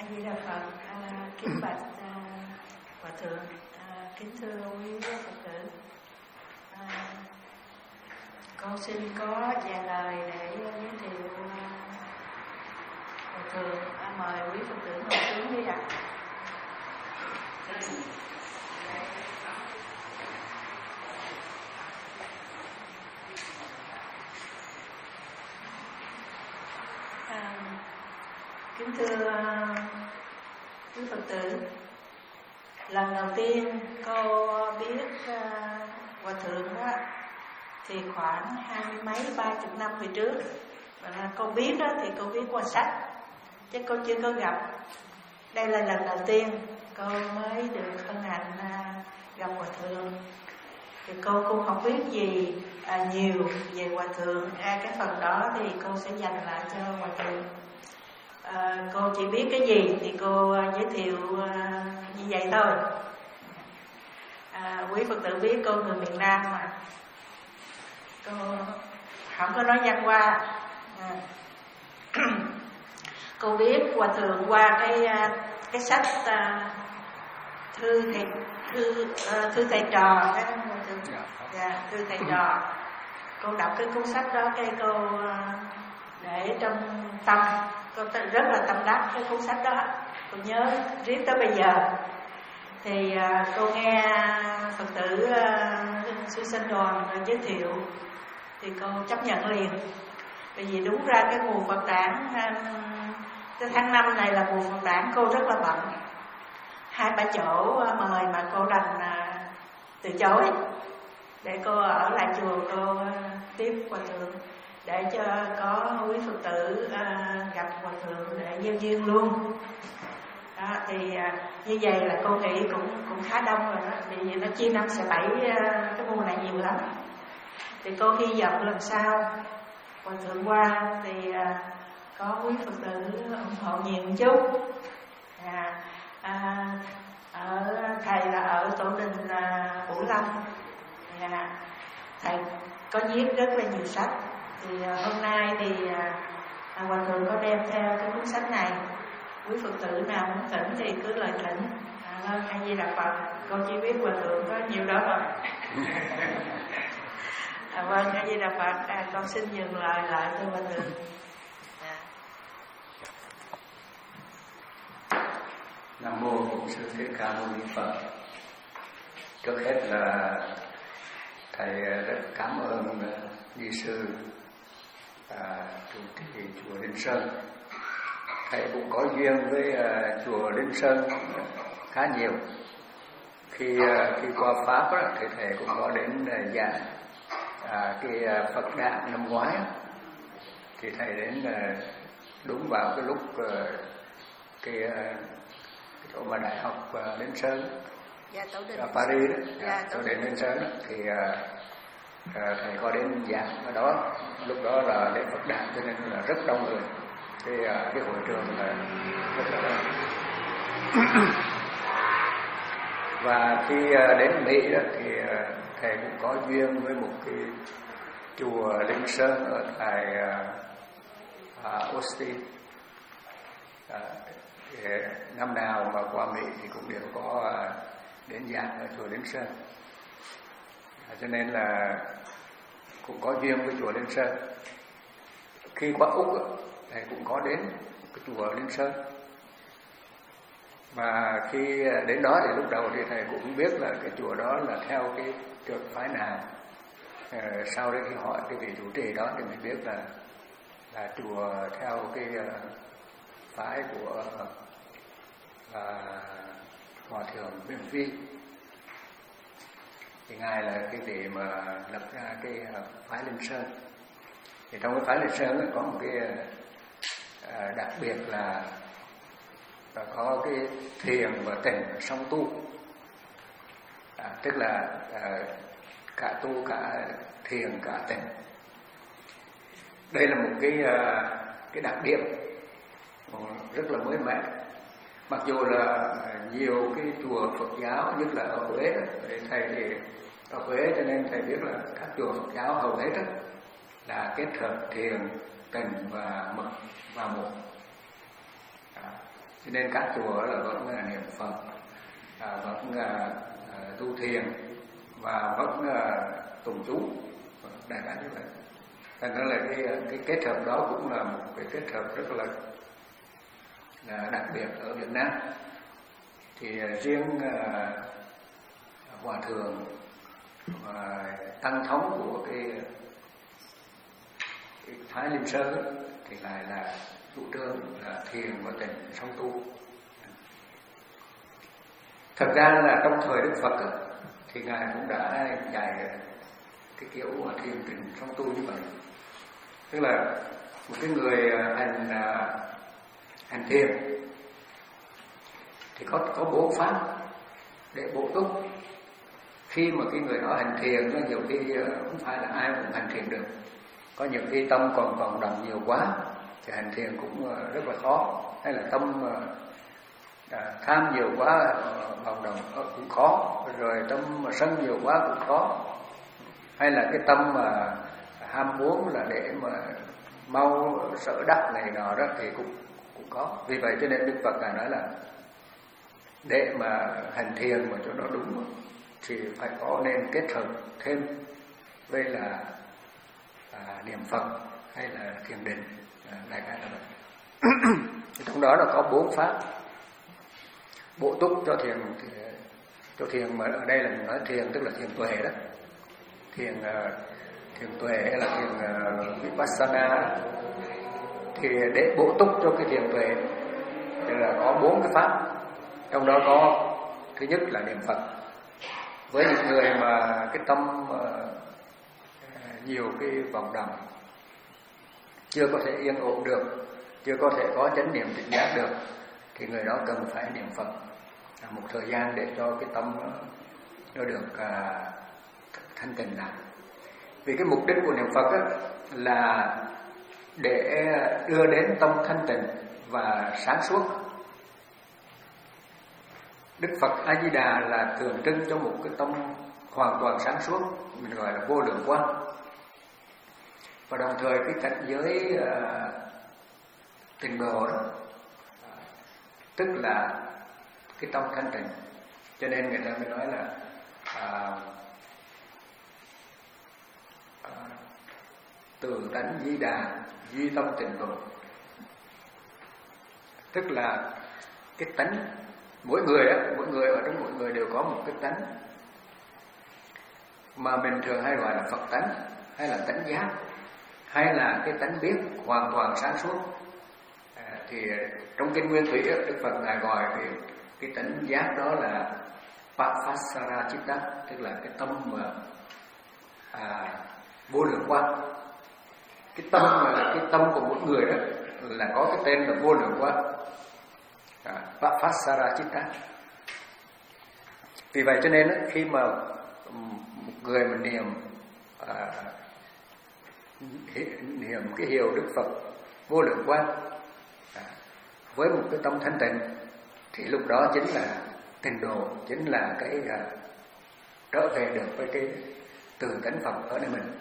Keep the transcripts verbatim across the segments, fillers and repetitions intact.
Di Đà Phật. À, kính bạch à, Hòa thượng, à, kính thưa quý Phật tử, à, con xin có vài lời để giới thiệu à, Hòa thượng. À, mời quý Phật tử ngồi xuống đi ạ. À, kính thưa quý Phật tử, lần đầu tiên cô biết uh, Hòa thượng đó thì khoảng hai mươi mấy ba chục năm về trước. Và cô biết đó thì cô biết qua sách, chứ cô chưa có gặp. Đây là lần đầu tiên cô mới được hân hạnh uh, gặp Hòa thượng. Thì cô cũng không biết gì à, nhiều về Hòa thượng. À, cái phần đó thì cô sẽ dành lại cho Hòa thượng. À, cô chỉ biết cái gì thì cô giới thiệu à, như vậy thôi. À, quý Phật tử biết cô người miền Nam mà, cô không có nói văn hoa. À. Cô biết Hòa thượng qua cái cái sách à, thư thầy thư uh, thư thầy trò cái Hòa thượng, dạ, thư thầy trò. Cô đọc cái cuốn sách đó, cái cô uh, để trong tâm. Cô rất là tâm đắc cái cuốn sách đó, cô nhớ riết tới bây giờ. Thì uh, cô nghe Phật tử uh, sư sinh đoàn giới thiệu thì cô chấp nhận liền. Bởi vì đúng ra cái mùa Phật đản, uh, cái tháng năm này là mùa Phật đản, cô rất là bận. Hai ba chỗ uh, mời mà cô đành uh, từ chối để cô ở lại chùa cô uh, tiếp Hòa thượng, để cho có quý Phật tử uh, gặp Hòa thượng để gieo duyên luôn. Đó, thì uh, như vậy là cô nghĩ cũng cũng khá đông rồi đó, vì nó chia năm sẽ bảy uh, cái mùa này nhiều lắm. Thì cô hy vọng lần sau Hòa thượng qua thì uh, có quý Phật tử ủng hộ nhiều một chút. À, à, ở thầy là ở tổ đình uh, Bửu Long. À, thầy có viết rất là nhiều sách. Thì uh, hôm nay thì uh, Hòa thượng có đem theo cái cuốn sách này. Quý Phật tử nào muốn thỉnh thì cứ lời thỉnh. À, vâng, A Di Đà Phật. Con chỉ biết Hòa thượng có nhiều đó rồi. À, vâng, A Di Đà Phật. À, con xin dừng lời lại cho Hòa thượng. À. Nam mô Bổn Sư Thích Ca Mâu Ni Phật. Trước hết là thầy rất cảm ơn Di sư à, chủ trì chùa Linh Sơn. Thầy cũng có duyên với à, chùa Linh Sơn khá nhiều. Khi à, khi qua Pháp đó, thì thầy cũng có đến à, giảng à, cái à, Phật đản năm ngoái. Thì thầy đến à, đúng vào cái lúc à, cái, à, cái chỗ mà đại học à, Linh Sơn, dạ, tổ đình ở Paris đó, dạ, tổ đình Linh Sơn đó, thì à, à, thầy có đến giảng ở đó. Lúc đó là lễ Phật đản cho nên là rất đông người. Thì à, cái hội trường là rất là đông. Và khi à, đến Mỹ đó, thì à, thầy cũng có duyên với một cái chùa Linh Sơn ở tại à, à, Austin. À, năm nào mà qua Mỹ thì cũng đều có à, đến giảng ở chùa Linh Sơn. À, cho nên là cũng có duyên với chùa Linh Sơn. Khi qua Úc thầy cũng có đến cái chùa Linh Sơn. Mà khi đến đó thì lúc đầu thì thầy cũng không biết là cái chùa đó là theo cái trường phái nào. À, sau đấy khi hỏi cái vị chủ trì đó thì mới biết là là chùa theo cái uh, phái của uh, Hòa thượng Biên Phi. Thì ngài là cái vị mà lập ra cái uh, phái Linh Sơn. Thì trong cái phái Linh Sơn ấy, có một cái uh, đặc biệt là và có cái thiền và tịnh song tu. À, tức là à, cả tu cả thiền cả tịnh. Đây là một cái à, cái đặc điểm rất là mới mẻ. Mặc dù là nhiều cái chùa Phật giáo, nhất là ở Huế, thầy thì ở Huế cho nên thầy biết là các chùa Phật giáo hầu hết đó là kết hợp thiền, tịnh và mật vào một. À, cho nên các chùa là vẫn là niệm Phật, à, vẫn là à, tu thiền và vẫn là tụng chú, đại khái như vậy. Thành ra là cái cái kết hợp đó cũng là một cái kết hợp rất là, là đặc biệt ở Việt Nam. Thì uh, riêng uh, hòa thượng và uh, tăng thống của cái, cái Thái Linh Sơn ấy, thì lại là chủ trương là thiền và tịnh song tu. Thật ra là trong thời Đức Phật ấy, thì ngài cũng đã dạy cái kiểu thiền tịnh song tu như vậy. Tức là một cái người hành hành thiền thì có có bốn pháp để bổ túc. Khi mà cái người đó hành thiền, nó nhiều khi không phải là ai cũng hành thiền được. Có nhiều khi tâm còn còn động nhiều quá thì hành thiền cũng rất là khó. Hay là tâm à, tham nhiều quá vọng động cũng khó. Rồi tâm mà sân nhiều quá cũng khó. Hay là cái tâm mà ham muốn là để mà mau sở đắc này nọ đó thì cũng cũng có. Vì vậy cho nên Đức Phật ngài nói là để mà hành thiền mà cho nó đúng thì phải có nên kết hợp thêm với là à, niệm Phật hay là thiền định, à, đại khái là vậy. Trong đó là có bốn pháp bổ túc cho thiền, cho thiền mà ở đây là mình nói thiền tức là thiền tuệ đó, thiền thiền tuệ hay là thiền uh, vipassana. Thì để bổ túc cho cái thiền tuệ thì là có bốn cái pháp. Trong đó có thứ nhất là niệm Phật. Với những người mà cái tâm uh, nhiều cái vọng động, chưa có thể yên ổn được, chưa có thể có chánh niệm tỉnh giác được, thì người đó cần phải niệm Phật à, một thời gian để cho cái tâm nó được uh, thanh tịnh lại. Vì cái mục đích của niệm Phật á, là để đưa đến tâm thanh tịnh và sáng suốt. Đức Phật A Di Đà là tượng trưng cho một cái tâm hoàn toàn sáng suốt, mình gọi là vô lượng quang. Và đồng thời cái cảnh giới uh, tịnh độ đó, uh, tức là cái tâm thanh tịnh. Cho nên người ta mới nói là uh, uh, từ tánh di đà, duy tâm tịnh độ. Tức là cái tánh mỗi người á, mỗi người ở trong mỗi người đều có một cái tánh mà mình thường hay gọi là Phật tánh, hay là tánh giác, hay là cái tánh biết hoàn toàn sáng suốt. À, thì trong kinh Nguyên Thủy á, Đức Phật ngài gọi cái, cái tánh giác đó là Papasara Chitta, tức là cái tâm mà à, vô lượng quang. Cái tâm mà cái tâm của mỗi người đó là có cái tên là vô lượng quang. Papasara Chitta. Vì vậy cho nên khi mà một người mà niệm à, niệm cái hiệu Đức Phật vô lượng quang à, với một cái tâm thanh tịnh, thì lúc đó chính là tịnh độ, chính là cái à, trở về được với cái từ tánh Phật ở nơi mình.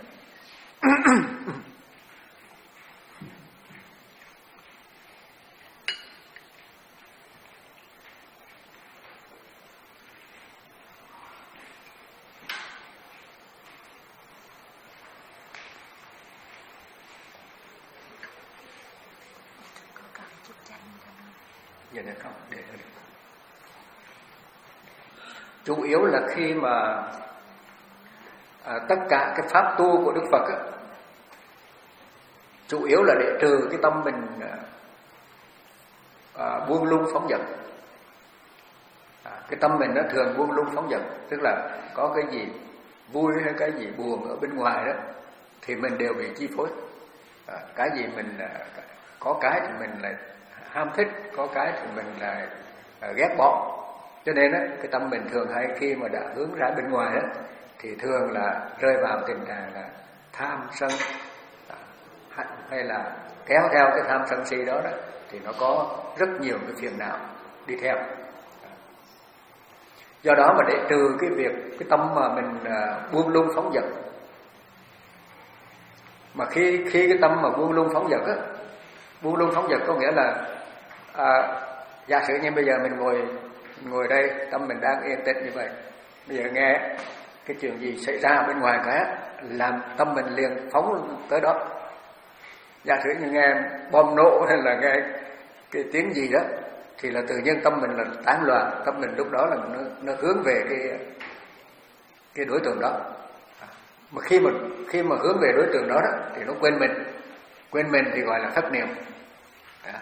Vậy được không? Để được. Chủ yếu là khi mà à, tất cả cái pháp tu của Đức Phật á, chủ yếu là để trừ cái tâm mình à, buông lung phóng dật. À, cái tâm mình nó thường buông lung phóng dật, tức là có cái gì vui hay cái gì buồn ở bên ngoài đó thì mình đều bị chi phối. À, cái gì mình à, có cái thì mình lại ham thích, có cái thì mình lại à, ghét bỏ. Cho nên á, cái tâm mình thường hay khi mà đã hướng ra bên ngoài á, thì thường là rơi vào tình trạng là tham sân, à, hay là kéo theo cái tham sân si đó đó, thì nó có rất nhiều cái phiền não đi theo. Do đó mà để trừ cái việc cái tâm mà mình à, buông lung phóng dật, mà khi khi cái tâm mà buông lung phóng dật á, buông lung phóng dật có nghĩa là à, Giả sử như bây giờ mình ngồi mình ngồi đây, tâm mình đang yên tĩnh như vậy, bây giờ nghe cái chuyện gì xảy ra bên ngoài cái làm tâm mình liền phóng tới đó. Giả sử như nghe bom nổ hay là nghe cái tiếng gì đó thì là tự nhiên tâm mình là tán loạn, tâm mình lúc đó là nó, nó hướng về cái cái đối tượng đó. Mà khi mà khi mà hướng về đối tượng đó, đó thì nó quên mình, quên mình thì gọi là thất niệm. Đó.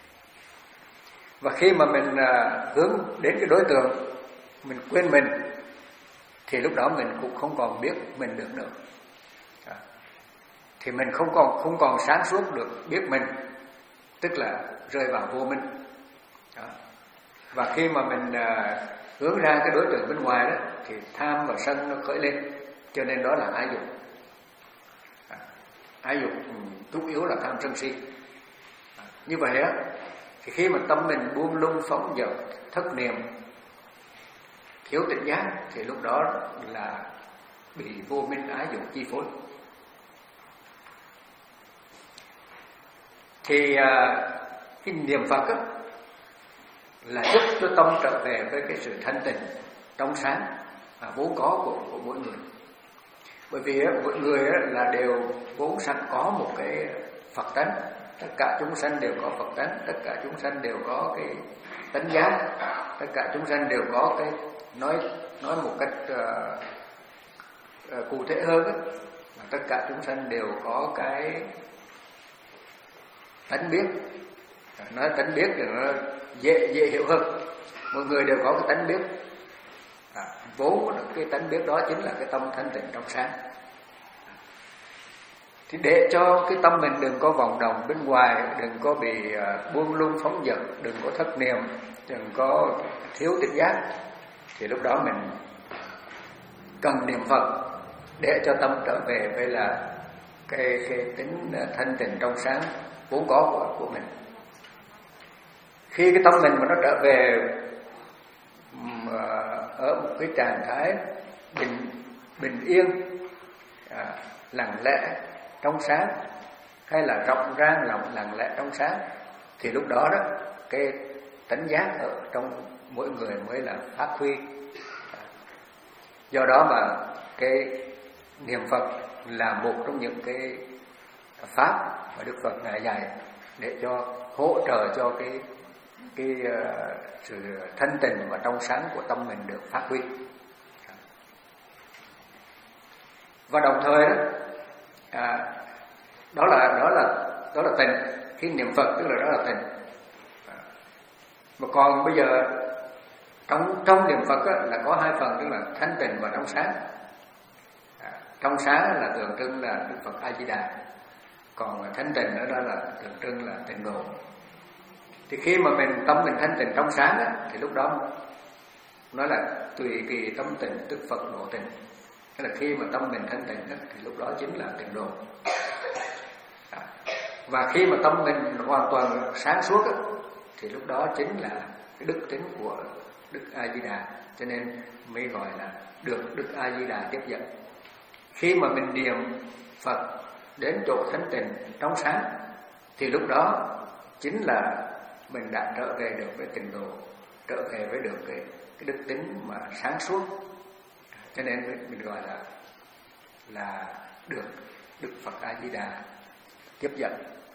Và khi mà mình à, hướng đến cái đối tượng, mình quên mình thì lúc đó mình cũng không còn biết mình được nữa. Đó. Thì mình không còn không còn sáng suốt được biết mình, tức là rơi vào vô minh. Đó. Và khi mà mình à, hướng ra cái đối tượng bên ngoài đó thì tham và sân nó khởi lên, cho nên đó là ái dục. À, ái dục chủ yếu là tham sân si. À, như vậy á thì khi mà tâm mình buông lung phóng dật, thất niệm, thiếu tỉnh giác thì lúc đó là bị vô minh ái dục chi phối. Thì à, cái niệm Phật á, là giúp cho tâm trở về với cái sự thanh tịnh trong sáng à, vốn có của, của mỗi người. Bởi vì á, mỗi người á, là đều vốn sẵn có một cái Phật tánh. Tất cả chúng sanh đều có Phật tánh, tất cả chúng sanh đều có cái tánh giác, tất cả chúng sanh đều có cái nói nói một cách uh, uh, cụ thể hơn á, tất cả chúng sanh đều có cái tánh biết. Nói tánh biết thì nó dễ dễ hiểu hơn. Mọi người đều có cái tánh biết. À, vốn cái tánh biết đó chính là cái tâm thanh tịnh trong sáng. Thì để cho cái tâm mình đừng có vòng đồng bên ngoài, đừng có bị uh, buông lung phóng dật, đừng có thất niệm, đừng có thiếu tỉnh giác, thì lúc đó mình cần niệm Phật để cho tâm trở về với là cái, cái tính thanh tịnh trong sáng vốn có của, của mình. Khi cái tâm mình mà nó trở về uh, ở một cái trạng thái bình bình yên, uh, lặng lẽ trong sáng, hay là rộng rang lòng lặng lẽ trong sáng, thì lúc đó đó cái tánh giác ở trong mỗi người mới là phát huy. Do đó mà cái niệm Phật là một trong những cái pháp mà Đức Phật ngài dạy để cho hỗ trợ cho cái cái uh, sự thanh tịnh và trong sáng của tâm mình được phát huy. Và đồng thời đó, à, đó là đó là đó là tịnh. Khi niệm Phật tức là đó là tịnh. À, mà còn bây giờ trong trong niệm Phật á, là có hai phần, tức là thanh tịnh và trong sáng. À, trong sáng là tượng trưng là Đức Phật A Di Đà, còn thanh tịnh đó, đó là tượng trưng là tịnh độ. Thì khi mà mình tâm mình thanh tịnh trong sáng á, thì lúc đó nói là tùy kỳ tâm tịnh tức Phật độ tịnh. Tức là khi mà tâm mình thanh tịnh á, thì lúc đó chính là tịnh độ. À, và khi mà tâm mình hoàn toàn sáng suốt á, thì lúc đó chính là cái đức tính của Đức A Di Đà, cho nên mới gọi là được Đức A Di Đà tiếp dẫn. Khi mà mình niệm Phật đến chỗ thanh tịnh trong sáng thì lúc đó chính là mình đã trở về được với tịnh độ, trở về với được cái, cái đức tính mà sáng suốt, cho nên mình gọi là là được Đức Phật A Di Đà tiếp dẫn.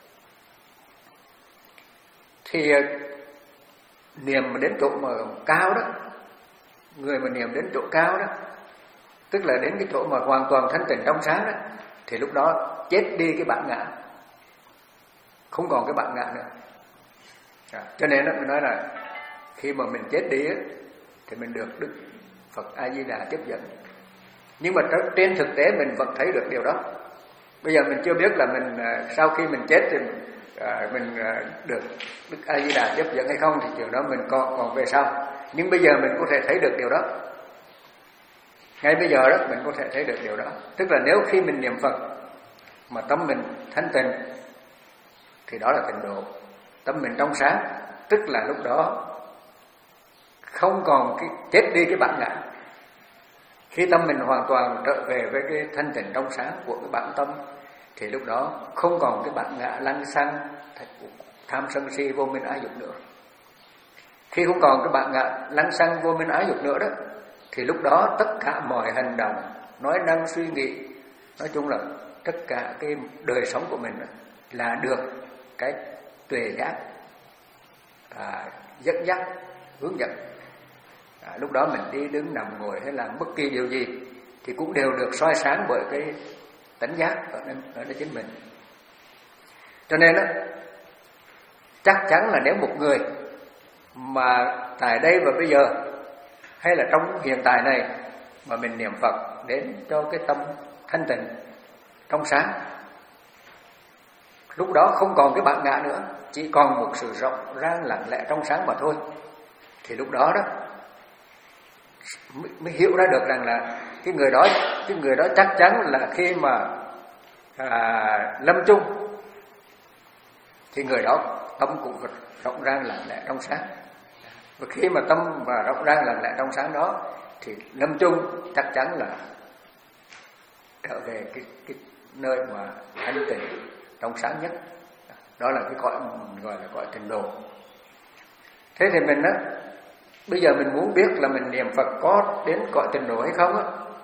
Thì niệm mà đến chỗ mà cao đó, người mà niệm đến chỗ cao đó, tức là đến cái chỗ mà hoàn toàn thanh tịnh trong sáng đó, thì lúc đó chết đi cái bản ngã, không còn cái bản ngã nữa. À, cho nên đó, mình nói là khi mà mình chết đi ấy, thì mình được Đức Phật A Di Đà tiếp dẫn. Nhưng mà trên thực tế mình vẫn thấy được điều đó. Bây giờ mình chưa biết là mình sau khi mình chết thì à, mình được Đức A Di Đà tiếp dẫn hay không, thì điều đó mình còn còn về sau. Nhưng bây giờ mình có thể thấy được điều đó. Ngay bây giờ đó mình có thể thấy được điều đó. Tức là nếu khi mình niệm Phật mà tâm mình thanh tịnh thì đó là tịnh độ. Tâm mình trong sáng, tức là lúc đó không còn cái chết đi cái bản ngã. Khi tâm mình hoàn toàn trở về với cái thanh tịnh trong sáng của cái bản tâm, thì lúc đó không còn cái bản ngã lăng xăng tham sân si vô minh ái dục nữa. Khi không còn cái bạn ngạ lăng xăng vô minh ái dục nữa đó, thì lúc đó tất cả mọi hành động, nói năng, suy nghĩ, nói chung là tất cả cái đời sống của mình là được cái tuệ giác à, dẫn dắt, hướng dẫn. À, lúc đó mình đi đứng nằm ngồi hay làm bất kỳ điều gì thì cũng đều được soi sáng bởi cái tánh giác ở nơi, ở nơi chính mình. Cho nên đó, chắc chắn là nếu một người mà tại đây và bây giờ hay là trong hiện tại này mà mình niệm Phật đến cho cái tâm thanh tịnh trong sáng, lúc đó không còn cái bản ngã nữa, chỉ còn một sự rộng rang lặng lẽ trong sáng mà thôi, thì lúc đó đó mới, mới hiểu ra được rằng là cái người đó cái người đó chắc chắn là khi mà à, lâm chung thì người đó tâm cũng rộng rang lặng lẽ trong sáng. Và khi mà tâm và rộng rang lặng lẽ trong sáng đó thì lâm chung chắc chắn là trở về cái, cái nơi mà thanh tịnh trong sáng nhất. Đó là cái cõi gọi là cõi tịnh độ. Thế thì mình á, bây giờ mình muốn biết là mình niệm Phật có đến cõi tịnh độ hay không á,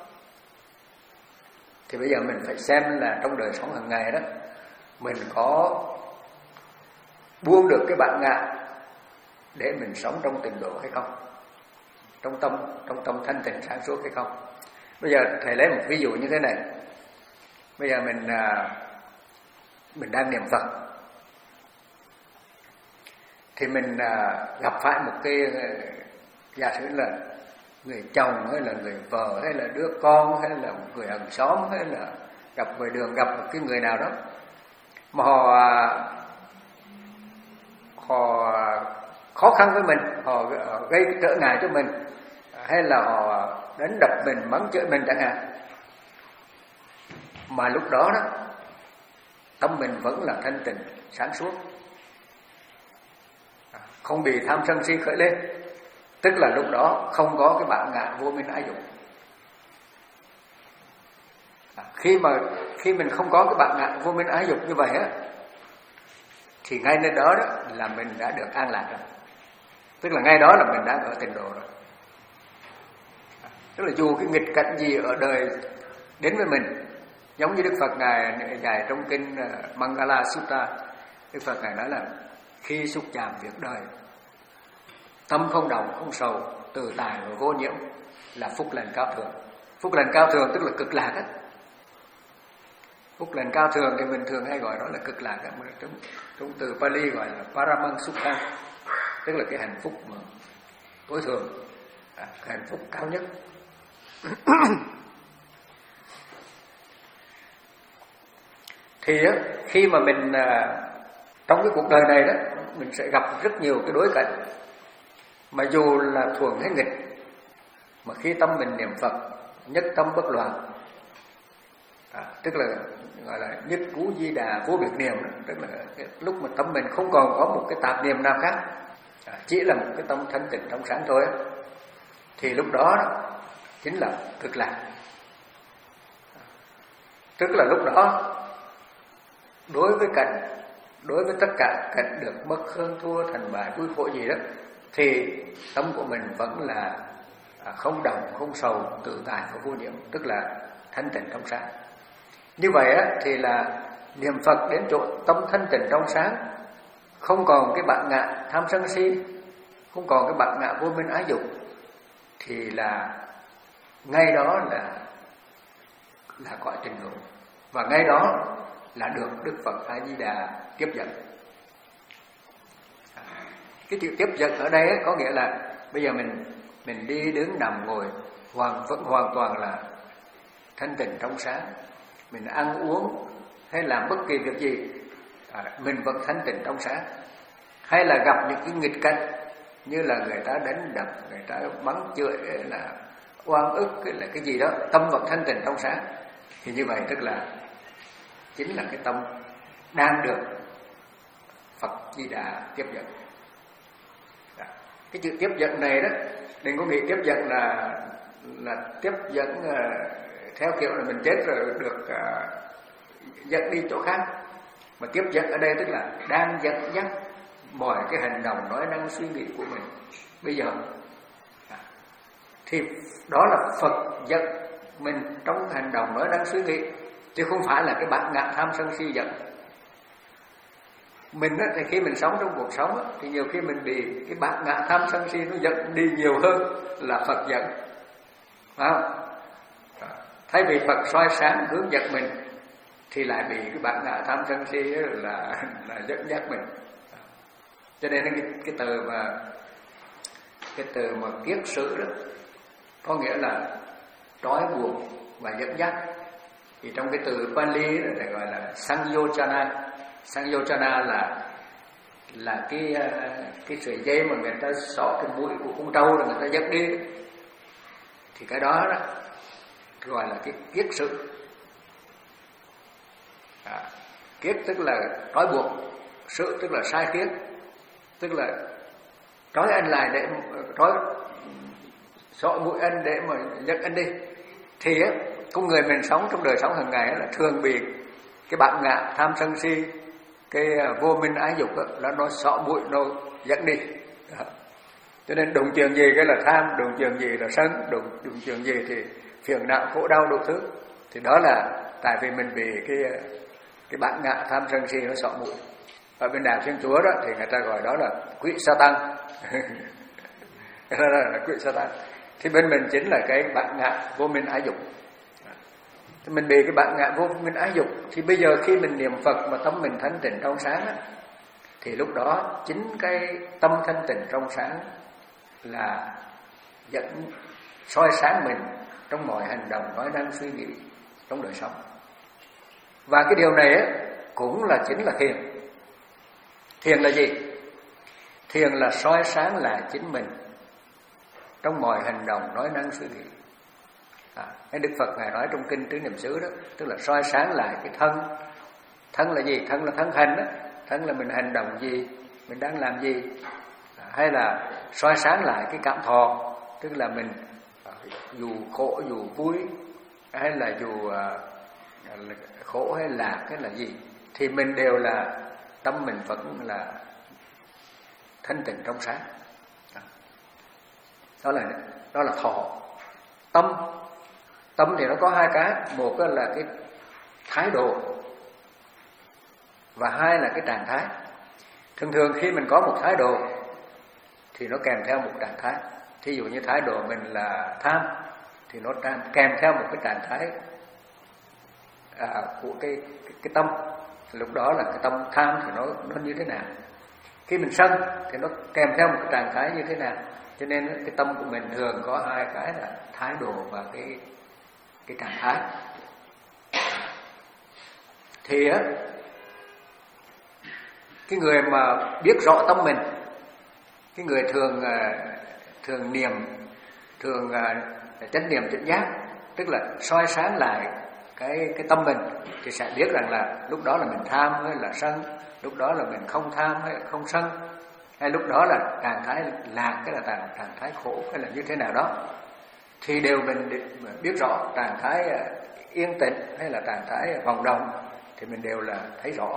thì bây giờ mình phải xem là trong đời sống hàng ngày đó mình có buông được cái bản ngã để mình sống trong tịnh độ hay không, trong tâm trong tâm thanh tịnh sáng suốt hay không. Bây giờ thầy lấy một ví dụ như thế này. Bây giờ mình mình đang niệm Phật thì mình gặp phải một cái giả sử là người chồng hay là người vợ hay là đứa con hay là một người hàng xóm hay là gặp ngoài đường gặp một cái người nào đó mà họ họ khó khăn với mình, họ gây trở ngại cho mình, hay là họ đánh đập mình, mắng chửi mình chẳng hạn, mà lúc đó đó tâm mình vẫn là thanh tịnh sáng suốt, không bị tham sân si khởi lên, tức là lúc đó không có cái bản ngã vô minh ái dục. Khi mà khi mình không có cái bản ngã vô minh ái dục như vậy á, thì ngay nơi đó đó là mình đã được an lạc rồi, tức là ngay đó là mình đang ở tịnh độ rồi. Tức là dù cái nghịch cảnh gì ở đời đến với mình, giống như Đức Phật ngài dạy trong kinh Mangala Sutta, Đức Phật ngài nói là khi xúc chạm việc đời, tâm không động không sầu, tự tại và vô nhiễm là phúc lành cao thượng. Phúc lành cao thượng tức là cực lạc á. Phúc lành cao thượng thì mình thường hay gọi đó là cực lạc, trong, trong từ Pali gọi là Paramang Sukha, tức là cái hạnh phúc mà tối thượng, à, cái hạnh phúc cao nhất. Thì á, khi mà mình à, trong cái cuộc đời này đó, mình sẽ gặp rất nhiều cái đối cảnh mà dù là thuận hay nghịch, mà khi tâm mình niệm Phật nhất tâm bất loạn, à, tức là gọi là nhất cú di đà vô biệt niệm, tức là cái lúc mà tâm mình không còn có một cái tạp niệm nào khác, à, chỉ là một cái tâm thanh tịnh trong sáng thôi, thì lúc đó, đó chính là cực lạc. Tức là lúc đó đối với cảnh, đối với tất cả cảnh được mất hơn thua thành bại vui khổ gì đó, thì tâm của mình vẫn là không động không sầu, tự tại và vô nhiễm, tức là thanh tịnh trong sáng. Như vậy á, thì là niệm Phật đến chỗ tâm thanh tịnh trong sáng, không còn cái bản ngã tham sân si, không còn cái bản ngã vô minh ái dục, thì là ngay đó là là cõi tịnh độ, và ngay đó là được Đức Phật A Di Đà tiếp dẫn. Cái chữ tiếp dẫn ở đây ấy, có nghĩa là bây giờ mình mình đi đứng nằm ngồi hoàn vẫn hoàn toàn là thanh tịnh trong sáng, mình ăn uống hay làm bất kỳ việc gì, à, mình vẫn thanh tịnh trong sáng. Hay là gặp những cái nghịch cảnh như là người ta đánh đập, người ta mắng chửi, là oan ức, cái là cái gì đó, tâm vẫn thanh tịnh trong sáng, thì như vậy tức là chính là cái tâm đang được Phật Di Đà tiếp dẫn. Đó. Cái chữ tiếp dẫn này đó, đừng có nghĩ tiếp dẫn là là tiếp dẫn uh, theo kiểu là mình chết rồi được uh, dẫn đi chỗ khác, mà tiếp dẫn ở đây tức là đang dẫn dắt mọi cái hành động, nói năng, suy nghĩ của mình bây giờ. Thì đó là Phật giận mình trong hành động, nói năng, suy nghĩ, chứ không phải là cái bản ngã tham sân si giận. Mình á, thì khi mình sống trong cuộc sống á, thì nhiều khi mình bị cái bản ngã tham sân si nó giận đi nhiều hơn là Phật giận, phải không? Thay vì Phật soi sáng hướng dẫn mình thì lại bị cái bản ngã tham sân si là là dẫn dắt mình. Cho nên cái cái từ mà cái từ mà kiết sử đó có nghĩa là trói buộc và dẫn dắt. Thì trong cái từ Pali đó thì gọi là Sanyochana. Sanyochana là là cái cái sợi dây mà người ta xỏ cái mũi của con trâu rồi người ta dắt đi. Thì cái đó đó gọi là cái kiết sử. À, kiết tức là trói buộc, sự tức là sai khiến, tức là trói anh lại để trói xỏ mũi anh để mà dắt anh đi. Thì á, con người mình sống trong đời sống hàng ngày là thường bị cái bản ngã tham sân si, cái vô minh ái dục đó, là nó xỏ mũi nó dẫn đi. Đó. Cho nên đụng chuyện gì cái là tham, đụng chuyện gì là sân, đụng đụng chuyện gì thì phiền não khổ đau đủ thứ. Thì đó là tại vì mình bị cái cái bản ngã tham sân si nó xỏ mũi. Ở bên Đạo Thiên Chúa đó thì người ta gọi đó là quỷ Satan. Đó là quỷ Satan. Thì bên mình chính là cái bản ngã vô minh ái dục. Mình bị cái bản ngã vô minh ái dục thì bây giờ khi mình niệm Phật mà tâm mình thanh tịnh trong sáng á, thì lúc đó chính cái tâm thanh tịnh trong sáng là dẫn soi sáng mình trong mọi hành động, nói năng, suy nghĩ trong đời sống. Và cái điều này á, cũng là chính là thiền. Thiền là gì? Thiền là soi sáng lại chính mình trong mọi hành động, nói năng, suy nghĩ. À, cái Đức Phật Ngài nói trong kinh Tứ Niệm xứ đó, tức là soi sáng lại cái thân. Thân là gì? Thân là thân hành đó. Thân là mình hành động gì, mình đang làm gì. À, hay là soi sáng lại cái cảm thọ, tức là mình à, dù khổ dù vui, hay là dù à, khổ hay lạc hay là gì, thì mình đều là tâm mình vẫn là thanh tịnh trong sáng. Đó là đó là thọ. Tâm tâm thì nó có hai cái, một là cái thái độ và hai là cái trạng thái. Thường thường khi mình có một thái độ thì nó kèm theo một trạng thái. Thí dụ như thái độ mình là tham thì nó kèm theo một cái trạng thái à, của cái, cái cái tâm. Lúc đó là cái tâm tham thì nó nó như thế nào. Khi mình sân thì nó kèm theo một cái trạng thái như thế nào. Cho nên cái tâm của mình thường có hai cái là thái độ và cái cái trạng thái. Thì á, cái người mà biết rõ tâm mình, cái người thường thường niệm, thường chánh niệm tỉnh giác, tức là soi sáng lại cái cái tâm mình, thì sẽ biết rằng là lúc đó là mình tham hay là sân, lúc đó là mình không tham hay không sân, hay lúc đó là trạng thái lạc cái là trạng, trạng thái khổ hay là như thế nào đó, thì đều mình biết rõ. Trạng thái yên tĩnh hay là trạng thái vòng động thì mình đều là thấy rõ.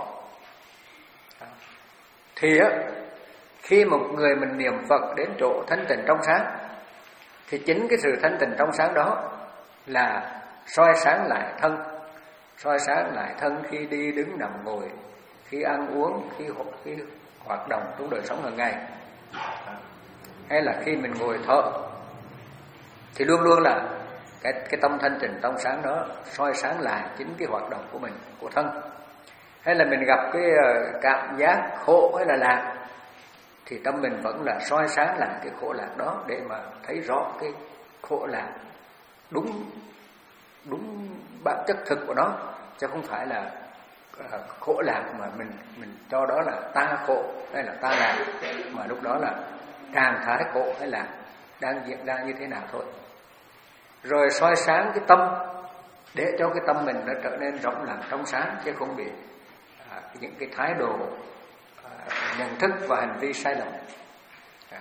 Thì á, khi một người mình niệm Phật đến chỗ thanh tịnh trong sáng, thì chính cái sự thanh tịnh trong sáng đó là soi sáng lại thân, soi sáng lại thân khi đi đứng nằm ngồi, khi ăn uống, khi, khi hoạt động trong đời sống hàng ngày, hay là khi mình ngồi thở, thì luôn luôn là cái cái tâm thanh tịnh trong sáng đó soi sáng lại chính cái hoạt động của mình, của thân. Hay là mình gặp cái cảm giác khổ hay là lạc, thì tâm mình vẫn là soi sáng lại cái khổ lạc đó để mà thấy rõ cái khổ lạc đúng đúng bản chất thực của nó, chứ không phải là khổ lạc mà mình mình cho đó là ta khổ hay là ta lạc, mà lúc đó là trạng thái khổ hay lạc đang diễn ra như thế nào thôi. Rồi soi sáng cái tâm để cho cái tâm mình nó trở nên rộng lặng trong sáng, chứ không bị à, những cái thái độ à, nhận thức và hành vi sai lầm. À.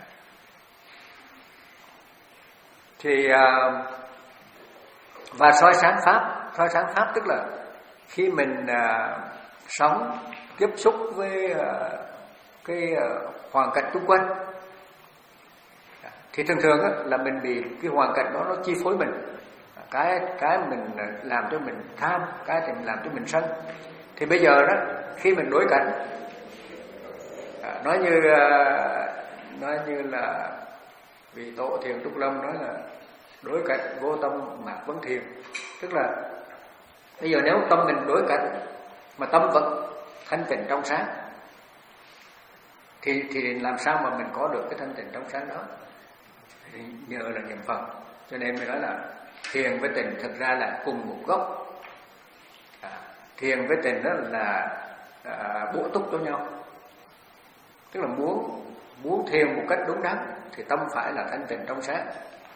Thì à, và soi sáng pháp, soi sáng pháp tức là khi mình à, sống tiếp xúc với à, cái hoàn cảnh xung quanh. Thì thường thường á, là mình bị cái hoàn cảnh đó nó chi phối mình, cái cái mình làm cho mình tham, cái thì mình làm cho mình sân. Thì bây giờ đó, khi mình đối cảnh, nói như nói như là vị tổ Thiền Trúc Lâm nói là đối cảnh vô tâm mạc vấn thiền, tức là bây giờ nếu tâm mình đối cảnh mà tâm vẫn thanh tịnh trong sáng, thì thì làm sao mà mình có được cái thanh tịnh trong sáng đó? Thì nhờ là niệm Phật. Cho nên mới nói là thiền với tịnh thực ra là cùng một gốc. À, thiền với tịnh đó là à, bổ túc cho nhau. Tức là muốn muốn thiền một cách đúng đắn thì tâm phải là thanh tịnh trong sáng.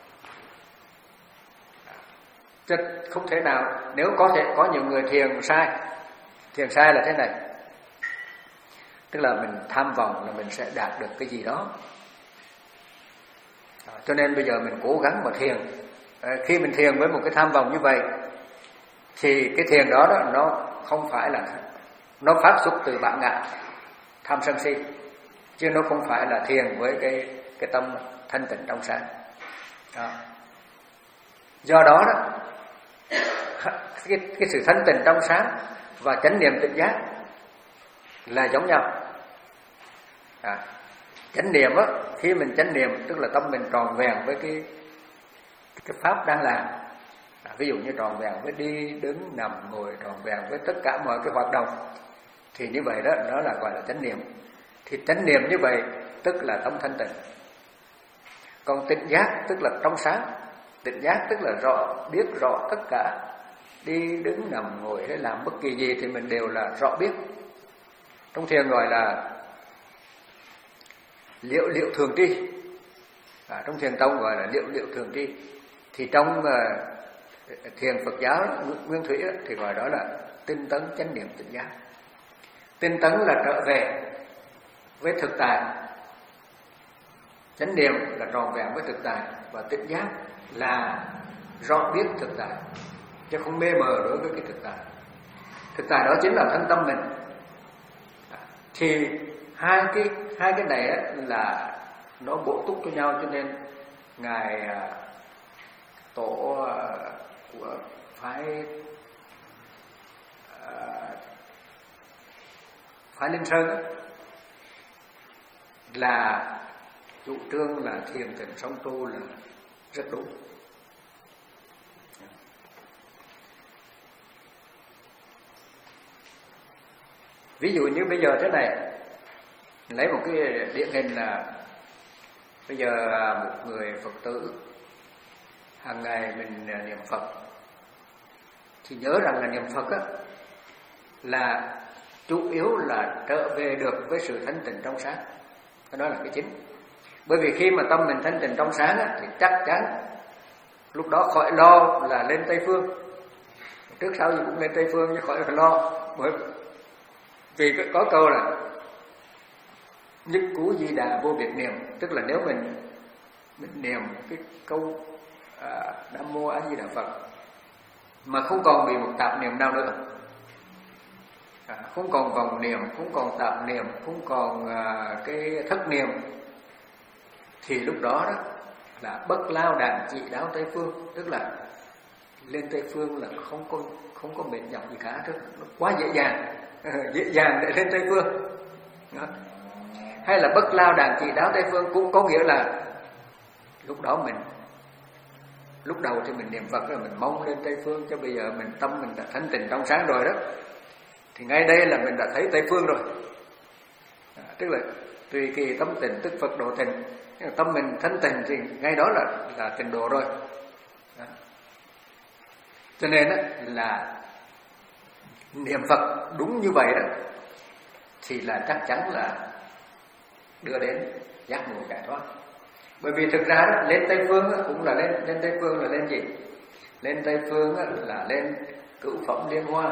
Chứ không thể nào, nếu có thể có nhiều người thiền sai. Thiền sai là thế này, tức là mình tham vọng là mình sẽ đạt được cái gì đó. À, cho nên bây giờ mình cố gắng mà thiền. À, khi mình thiền với một cái tham vọng như vậy thì cái thiền đó, đó nó không phải là, nó phát xuất từ bản ngã tham sân si, chứ nó không phải là thiền với cái cái tâm thanh tịnh trong sáng. Đó. Do đó đó cái, cái sự thanh tịnh trong sáng và chánh niệm tỉnh giác là giống nhau. À, chánh niệm á, khi mình chánh niệm tức là tâm mình tròn vẹn với cái cái pháp đang làm. À, ví dụ như tròn vẹn với đi đứng nằm ngồi, tròn vẹn với tất cả mọi cái hoạt động, thì như vậy đó, đó là gọi là chánh niệm. Thì chánh niệm như vậy tức là tâm thanh tịnh. Còn tỉnh giác tức là trong sáng. Tỉnh giác tức là rõ, biết rõ tất cả, đi đứng nằm ngồi hay làm bất kỳ gì thì mình đều là rõ biết. Trong thiền gọi là liệu liệu thường tri. À, trong thiền tông gọi là liệu liệu thường tri. Thì trong uh, thiền Phật giáo Nguyên Thủy á, thì gọi đó là tinh tấn chánh niệm tỉnh giác. Tinh tấn là trở về với thực tại, chánh niệm là tròn vẹn với thực tại, và tỉnh giác là rõ biết thực tại, chứ không mê mờ đối với cái thực tại. Thực tại đó chính là thân tâm mình. Thì hai cái hai cái này á, là nó bổ túc cho nhau, cho nên ngài tổ của phái phái Linh Sơn á, là chủ trương là thiền tịnh song tu là rất đúng. Ví dụ như bây giờ thế này, lấy một cái điển hình là bây giờ một người Phật tử hàng ngày mình niệm Phật, thì nhớ rằng là niệm Phật á, là chủ yếu là trở về được với sự thanh tịnh trong sáng. Cái đó là cái chính. Bởi vì khi mà tâm mình thanh tịnh trong sáng á, thì chắc chắn lúc đó khỏi lo là lên Tây Phương. Trước sau gì cũng lên Tây Phương chứ khỏi phải lo. Bởi vì có câu là nhất cú di đà vô biệt niệm, tức là nếu mình mình niệm cái câu à, Nam Mô A Di Đà Phật mà không còn bị một tạp niệm nào nữa, à, không còn vòng niệm, không còn tạp niệm, không còn à, cái thất niệm, thì lúc đó đó là bất lao đàn trị đáo Tây Phương, tức là lên Tây Phương là không có không có mệt nhọc gì cả, tức nó quá dễ dàng, dễ dàng để lên Tây Phương. Đó. Hay là bất lao đàn trị đáo Tây Phương cũng có nghĩa là lúc đó mình lúc đầu thì mình niệm Phật là mình mong lên Tây Phương, chứ bây giờ mình tâm mình đã thanh tịnh trong sáng rồi đó, thì ngay đây là mình đã thấy Tây Phương rồi. À, tức là tùy kỳ tâm tịnh tức Phật độ tịnh. Tâm mình thanh tịnh thì ngay đó là là tịnh độ rồi. Đó. Cho nên đó, là niệm Phật đúng như vậy đó thì là chắc chắn là đưa đến giác ngộ giải thoát. Bởi vì thực ra đó, lên Tây Phương đó, cũng là lên lên Tây Phương là lên gì? Lên Tây Phương đó, là lên cửu phẩm liên hoa.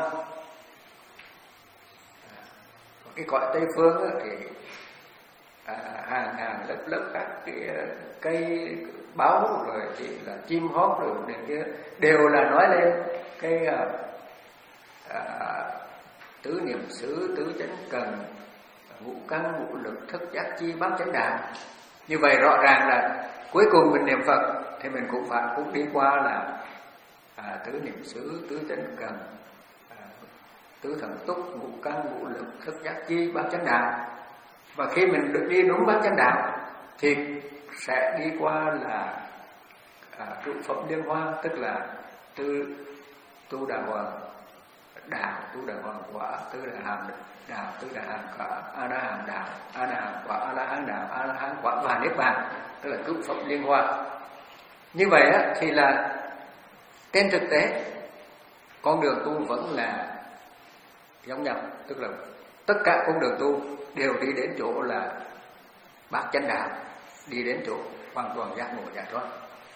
À, cái cõi Tây Phương đó, thì à, hàng hàng lớp lớp các cái cây báo rồi thì là chim hót rồi này kia đều là nói lên cái à, à, tứ niệm xứ, tứ chánh cần, ngũ căn ngũ lực thức giác chi bát chánh đạo. Như vậy rõ ràng là cuối cùng mình niệm Phật thì mình cũng phải cũng đi qua là à, tứ niệm xứ, tứ chánh cần, à, tứ thần túc, ngũ căn ngũ lực thức giác chi bát chánh đạo. Và khi mình được đi đúng bát chánh đạo thì sẽ đi qua là à, trụ phẩm liên hoa, tức là tư tu đà hoàng đạo, tu đà hoàng quả, tứ đà hàm đạo, tứ đà hàm quả, a la hàm đạo, a la hàm quả, a la hán đạo, a la hán quả và niết bàn, tức là trụ phẩm liên hoa. Như vậy á, thì là trên thực tế con đường tu vẫn là giống nhau, tức là tất cả con đường tu đều đi đến chỗ là bát chánh đạo, đi đến chỗ hoàn toàn giác ngộ giải thoát.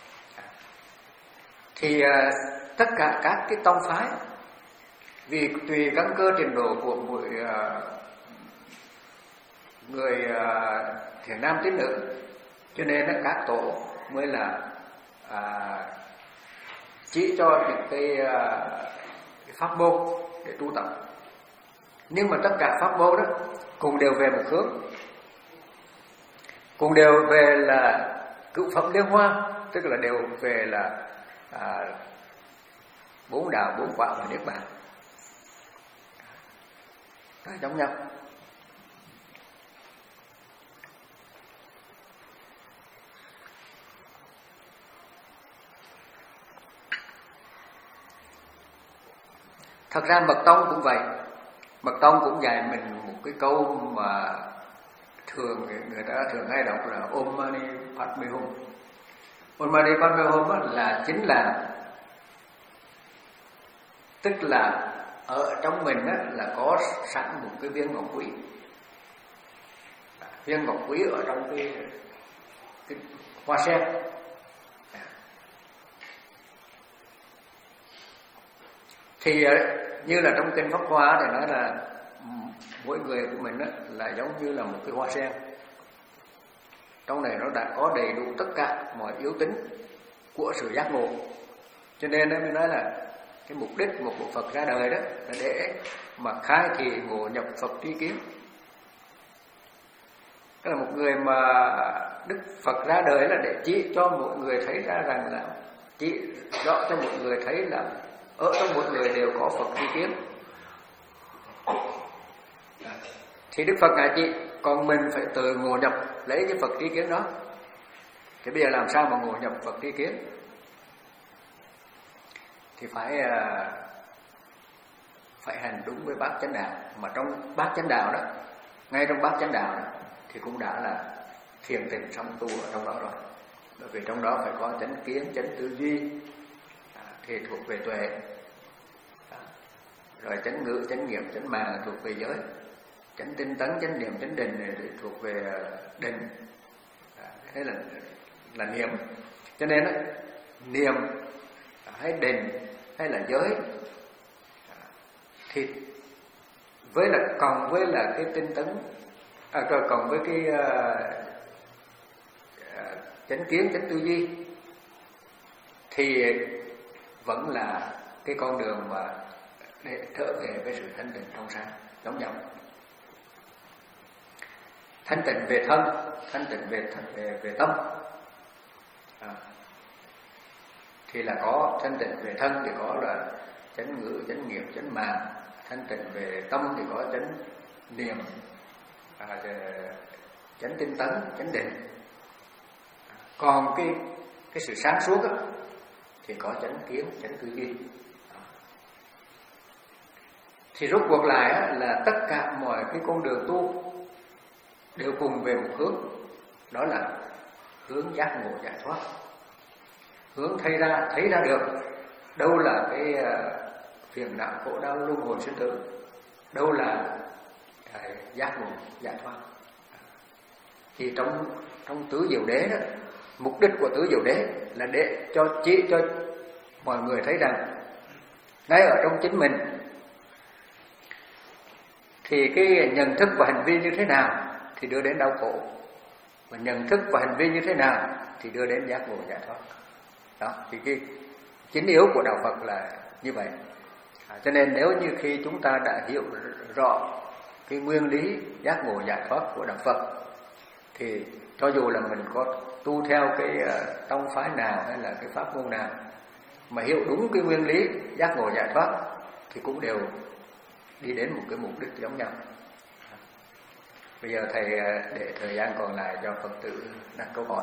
Thì uh, tất cả các cái tông phái vì tùy căn cơ trình độ của mỗi uh, người uh, thiện nam tín nữ, cho nên uh, các tổ mới là uh, chỉ cho những cái, uh, cái pháp môn để tu tập. Nhưng mà tất cả pháp môn đó cùng đều về một hướng, cùng đều về là cựu phẩm liên hoa, tức là đều về là à, bốn đạo, bốn quả và niết bàn, đó giống nhau. Thật ra Mật Tông cũng vậy. Mật Tông cũng dạy mình một cái câu mà thường người ta thường hay đọc là Om Mani Padme Hum. Om Mani Padme Hum là chính là tức là ở trong mình á, là có sẵn một cái viên ngọc quý. Viên ngọc quý ở trong cái, cái hoa sen. Thì như là trong kinh Pháp Hoa thì nói là mỗi người của mình á, là giống như là một cái hoa sen. Trong này nó đã có đầy đủ tất cả mọi yếu tính của sự giác ngộ. Cho nên nó mới nói là cái mục đích một bộ Phật ra đời đó là để mà khai thị ngộ nhập Phật tri kiến. Tức là một người mà Đức Phật ra đời là để chỉ cho mọi người thấy ra rằng là chỉ rõ cho mọi người thấy là ở trong một người đều có Phật tri kiến. Thì Đức Phật ngài chỉ, còn mình phải tự ngộ nhập lấy cái Phật tri kiến đó. Thì bây giờ làm sao mà ngộ nhập Phật tri kiến? Thì phải phải hành đúng với bát chánh đạo. Mà trong bát chánh đạo đó, ngay trong bát chánh đạo đó, thì cũng đã là thiền tịnh song tu ở trong đó rồi. Bởi vì trong đó phải có chánh kiến, chánh tư duy, thì thuộc về tuệ. Rồi chánh ngữ, chánh nghiệp, chánh mạng thuộc về giới. Chánh tinh tấn, chánh niệm, chánh định này thì thuộc về định. Thế là là niệm. Cho nên đó, niệm hay định hay là giới thì với là còn với là cái tinh tấn, à, còn với cái uh, chánh kiến, chánh tư duy thì vẫn là cái con đường mà để trở về với sự thanh tịnh trong sáng giống nhau. Thanh tịnh về thân, thanh tịnh về về về tâm. À, thì là có thanh tịnh về thân thì có là chánh ngữ, chánh nghiệp, chánh mạng. Thanh tịnh về tâm thì có chánh niệm, à, chánh tinh tấn, chánh định. Còn cái cái sự sáng suốt á, thì có chánh kiến, chánh tư duy. Thì rút cuộc lại á, là tất cả mọi cái con đường tu đều cùng về một hướng, đó là hướng giác ngộ giải thoát, hướng thấy ra thấy ra được đâu là cái phiền não khổ đau luân hồi sinh tử, đâu là cái giác ngộ giải thoát. Thì trong trong tứ diệu đế đó, mục đích của tứ diệu đế là để cho chỉ cho mọi người thấy rằng ngay ở trong chính mình thì cái nhận thức và hành vi như thế nào thì đưa đến đau khổ, và nhận thức và hành vi như thế nào thì đưa đến giác ngộ giải thoát. Đó, thì cái chính yếu của đạo Phật là như vậy. À, cho nên nếu như khi chúng ta đã hiểu rõ cái nguyên lý giác ngộ giải thoát của đạo Phật, thì cho dù là mình có tu theo cái uh, tông phái nào hay là cái pháp môn nào mà hiểu đúng cái nguyên lý giác ngộ giải thoát thì cũng đều đi đến một cái mục đích giống nhau. Bây giờ thầy uh, để thời gian còn lại cho Phật tử đặt câu hỏi.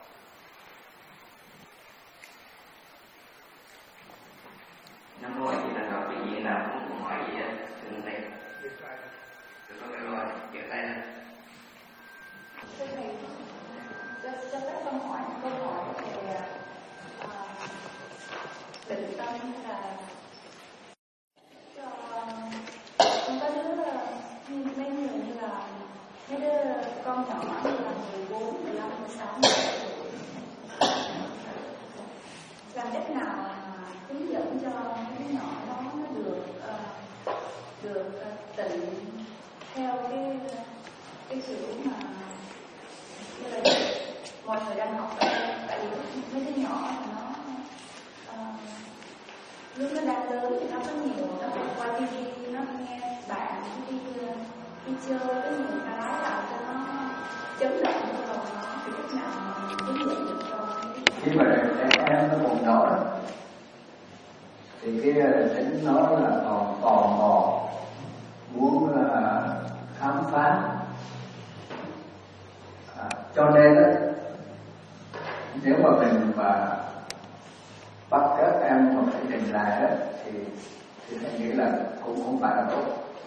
Nam mô A Di Đà Phật. Quý vị nào cũng cũng hỏi gì á, xin thầy. Được rồi, được rồi, giơ tay lên. Thưa thầy, cho cho các con hỏi câu hỏi về uh, định tâm là cho con có đứa như mấy người như là mấy đứa con nhỏ như là mười bốn, mười lăm, mười sáu tuổi, làm cách nào mà hướng dẫn cho mấy đứa nhỏ đó nó được uh, được uh, tịnh theo cái cái kiểu mà như là mọi người đang học ở đây, tại vì mấy đứa nhỏ thì nó uh, lúc nó đang lớn thì nó có nhiều, nó qua ti vi, nó nghe bạn đi đi chơi với nhiều cái làm cho nó chấn động trong lòng nó, thì cách nào mà hướng dẫn được cho khi mà trẻ em nó còn nhỏ thì cái tính nó là còn tò mò, muốn uh, khám phá, à, cho nên đó, nếu mà mình mà bắt các em mà phải định lại đó, thì thì thầy nghĩ là cũng không phải là tốt.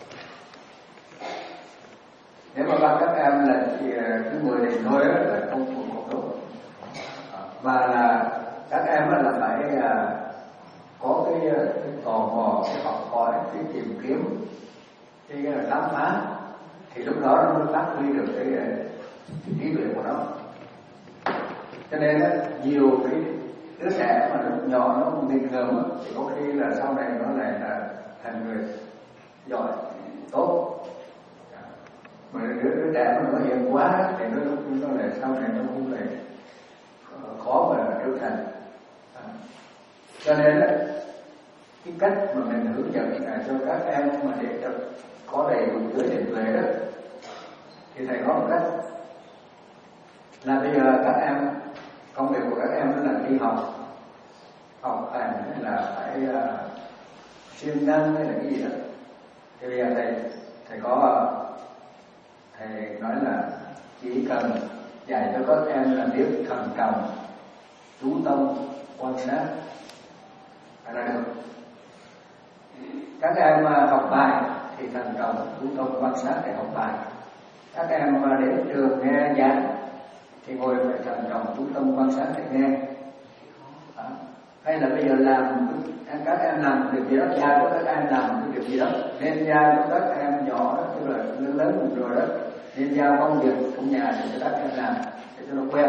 Nếu mà bắt các em là chỉ cứ mười định thôi đó, là không không không tốt. Và là các em là phải uh, có cái, cái tò mò, cái học hỏi, cái tìm kiếm, cái khám phá, thì lúc đó nó mới phát huy được cái, cái trí tuệ của nó. Cho nên đó, nhiều cái đứa trẻ mà lúc nhỏ nó nghịch ngợm thì có khi là sau này nó lại là thành người giỏi, tốt. Mà đứa, đứa trẻ mà nó hiền quá thì nó lúc nó lại sau này nó cũng lại khó mà trở thành. Cho nên đó, cái cách mà mình hướng dẫn là cho các em mà để cho có đầy đủ giới định tuệ đó, thì thầy có một cách là bây giờ các em, công việc của các em là đi học, học hành hay là phải uh, siêng năng hay là cái gì đó, thì bây giờ thầy thầy có thầy nói là chỉ cần dạy cho các em là biết thận trọng, chú tâm, quan sát là được. Các em học bài thì thận trọng, chú tâm, quan sát để học bài. Các em đến trường nghe giảng thì ngồi phải thận trọng, chú tâm, quan sát để nghe. Đó. Hay là bây giờ làm các em làm việc gì đó, giao cho các em làm cái việc gì đó, nên giao cho các em nhỏ đó, tức là lớn lớn rồi đó, nên giao công việc trong nhà để cho các em làm để cho nó quen.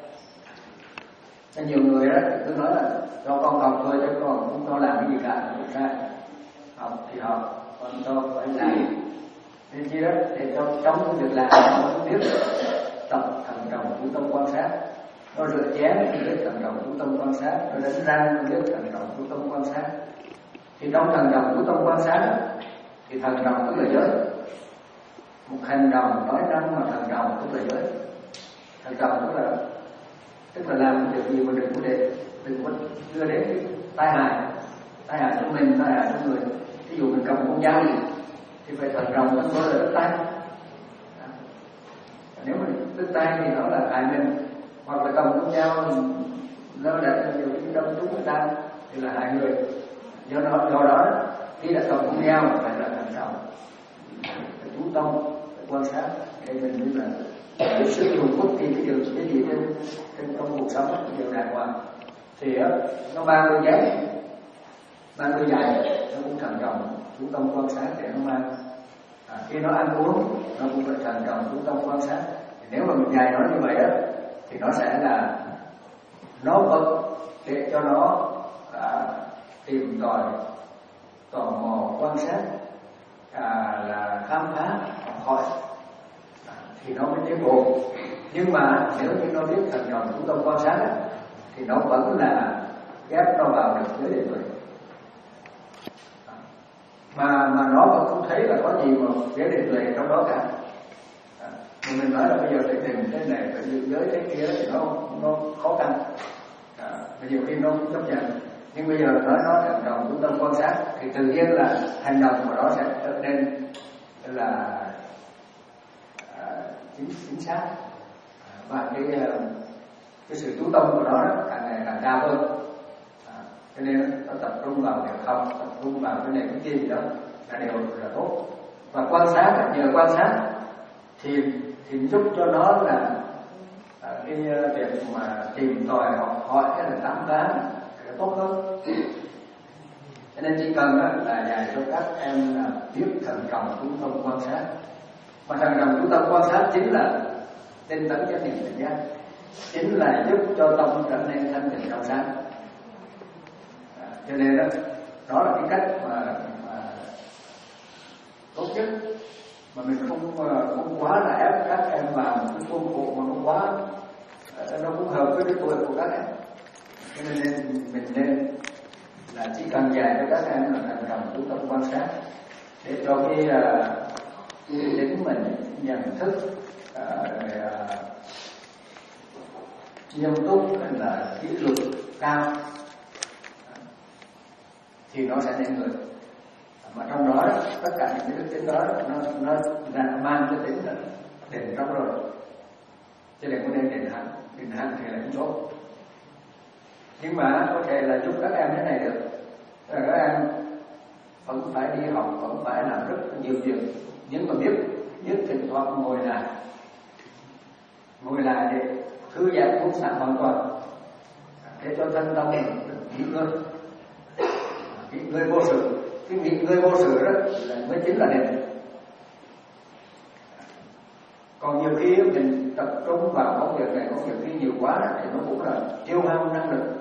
Nhiều người đó cứ nói là cho con học thôi chứ con không cho làm cái gì cả, không sai. Học thì học, còn cho phải làm. Nên chi đó để cho trong cái việc làm nó biết tập thận trọng, chú tâm quan sát. Nó rửa chén thì biết thận trọng, chú tâm quan sát. Nó đánh răng thì biết thận trọng, chú tâm quan sát. Thì trong thận trọng, chú tâm quan sát đó, thì thận trọng tức là giới. Một hành động nói năng mà thận trọng tức là giới. Thận trọng tức là tức là làm việc gì mà đừng có để đừng có đưa đến cái tai hại, tai hại cho mình, tai hại cho người. Ví dụ mình cầm con dao thì phải thận trọng, nó có là đứt tay. Nếu mà đứt tay thì nó là hại mình, hoặc là cầm con dao nó đã nhiều cái đâm trúng người ta thì là hại người. Do đó, do đó khi đã cầm con dao phải là thận trọng, phải chú tâm, phải quan sát để mình biết là cái sự dùng bất kỳ cái điều cái gì trên trên trong cuộc sống cái điều đàng hoàng thì đó, nó mang đôi giấy, mang đôi giày, nó cũng thận trọng, chú tâm quan sát để nó mang. À, khi nó ăn uống nó cũng phải thận trọng, chú tâm quan sát. Thì nếu mà mình dạy nó như vậy đó thì nó sẽ là nó vật để cho nó à, tìm tòi, tò mò, quan sát, à, là khám phá, học hỏi, à, thì nó mới tiến bộ. Nhưng mà nếu như nó biết thận trọng, chú tâm quan sát đó, thì nó vẫn là ghép nó vào được giới định tuệ. mà mà nó vẫn không thấy là có gì mà giới định tuệ trong đó cả. À, mình nói là bây giờ phải định thế này, phải giữ giới thế kia thì nó nó khó khăn. À, nhiều khi nó cũng chấp nhận, nhưng bây giờ nói nó thành đồng trung tâm quan sát thì tự nhiên là hành động của nó sẽ trở nên là à, chính chính xác, à, và cái cái sự chú tâm của nó càng ngày càng cao hơn. À, cho nên nó tập trung vào việc học, tập trung vào cái này cái gì đó là đều là tốt. Và quan sát, nhờ quan sát thì thì giúp cho nó là à, cái việc mà tìm tòi học hỏi hay là khám phá nó tốt hơn. Cho nên chỉ cần là dạy cho các em là biết thần trọng chú tâm quan sát. Mà thần trọng chú tâm quan sát chính là tinh tấn chánh niệm tỉnh giác, chính là giúp cho tâm trở nên thanh tịnh trong sáng. À, cho nên đó, đó là cái cách mà, mà tốt nhất, mà mình không không quá là ép các em vào một cái khuôn khổ mà nó quá nó cũng hợp với cái tuổi của các em. Cho nên mình nên là chỉ cần dạy cho các em là thành cầm chú tâm quan sát để cho cái cái tính mình nhận thức uh, nghiêm túc là kỷ luật cao thì nó sẽ nên người. Mà trong đó tất cả những cái đức tính đó nó nó là mang cái tính là định trong rồi, chứ đừng có nên định hạnh. Định hạnh thì là cũng tốt, nhưng mà có thể là giúp các em thế này được, là các em vẫn phải đi học, vẫn phải làm rất nhiều việc, nhưng mà biết biết thỉnh thoảng ngồi lại ngồi lại để thư giãn buông xả hoàn toàn, để cho thân tâm mình nghỉ ngơi, nghỉ ngơi vô sự. Cái nghỉ ngơi vô sự đó là mới chính là định. Còn nhiều khi mình tập trung vào công việc này, công việc kia nhiều quá thì nó cũng là tiêu hao năng lực.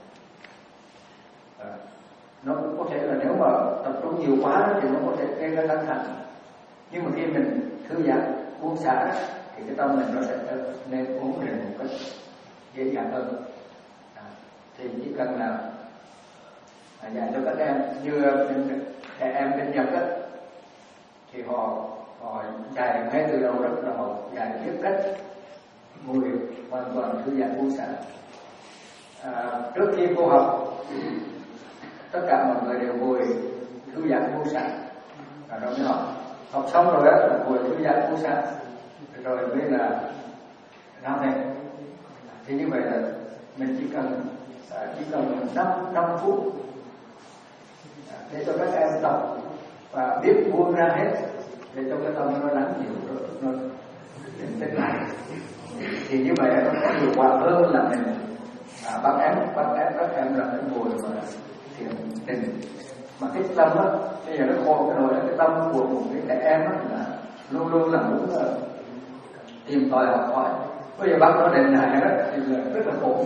À, nó cũng có thể là nếu mà tập trung nhiều quá thì nó có thể gây ra căng thẳng. Nhưng mà khi mình thư giãn, buông xả thì cái tâm mình nó sẽ nên ổn định một cách dễ dàng hơn. À, thì chỉ cần là à, dạy cho các em như trẻ em bên Nhật á, thì họ họ dạy ngay từ đầu rất là họ dạy biết cách ngồi hoàn toàn thư giãn buông xả. À, trước khi cô học tất cả mọi người đều ngồi thư giãn buông xả, và rồi mới học học xong rồi á là ngồi thư giãn buông xả, rồi mới là làm này. Thì như vậy là mình chỉ cần chỉ cần năm năm phút để cho các em tập và biết buông ra hết, để cho cái tâm nó lắng dịu rồi nó định tĩnh lại, thì như vậy nó có hiệu quả hơn là mình à, bắt ép bắt ép các em là phải ngồi và thiền định. Mà cái tâm á, bây giờ nó khổ cái rồi, cái tâm của một cái trẻ em á là luôn luôn là muốn uh, tìm tòi học hỏi. Bây giờ bắt nó định lại đó thì là rất là khổ.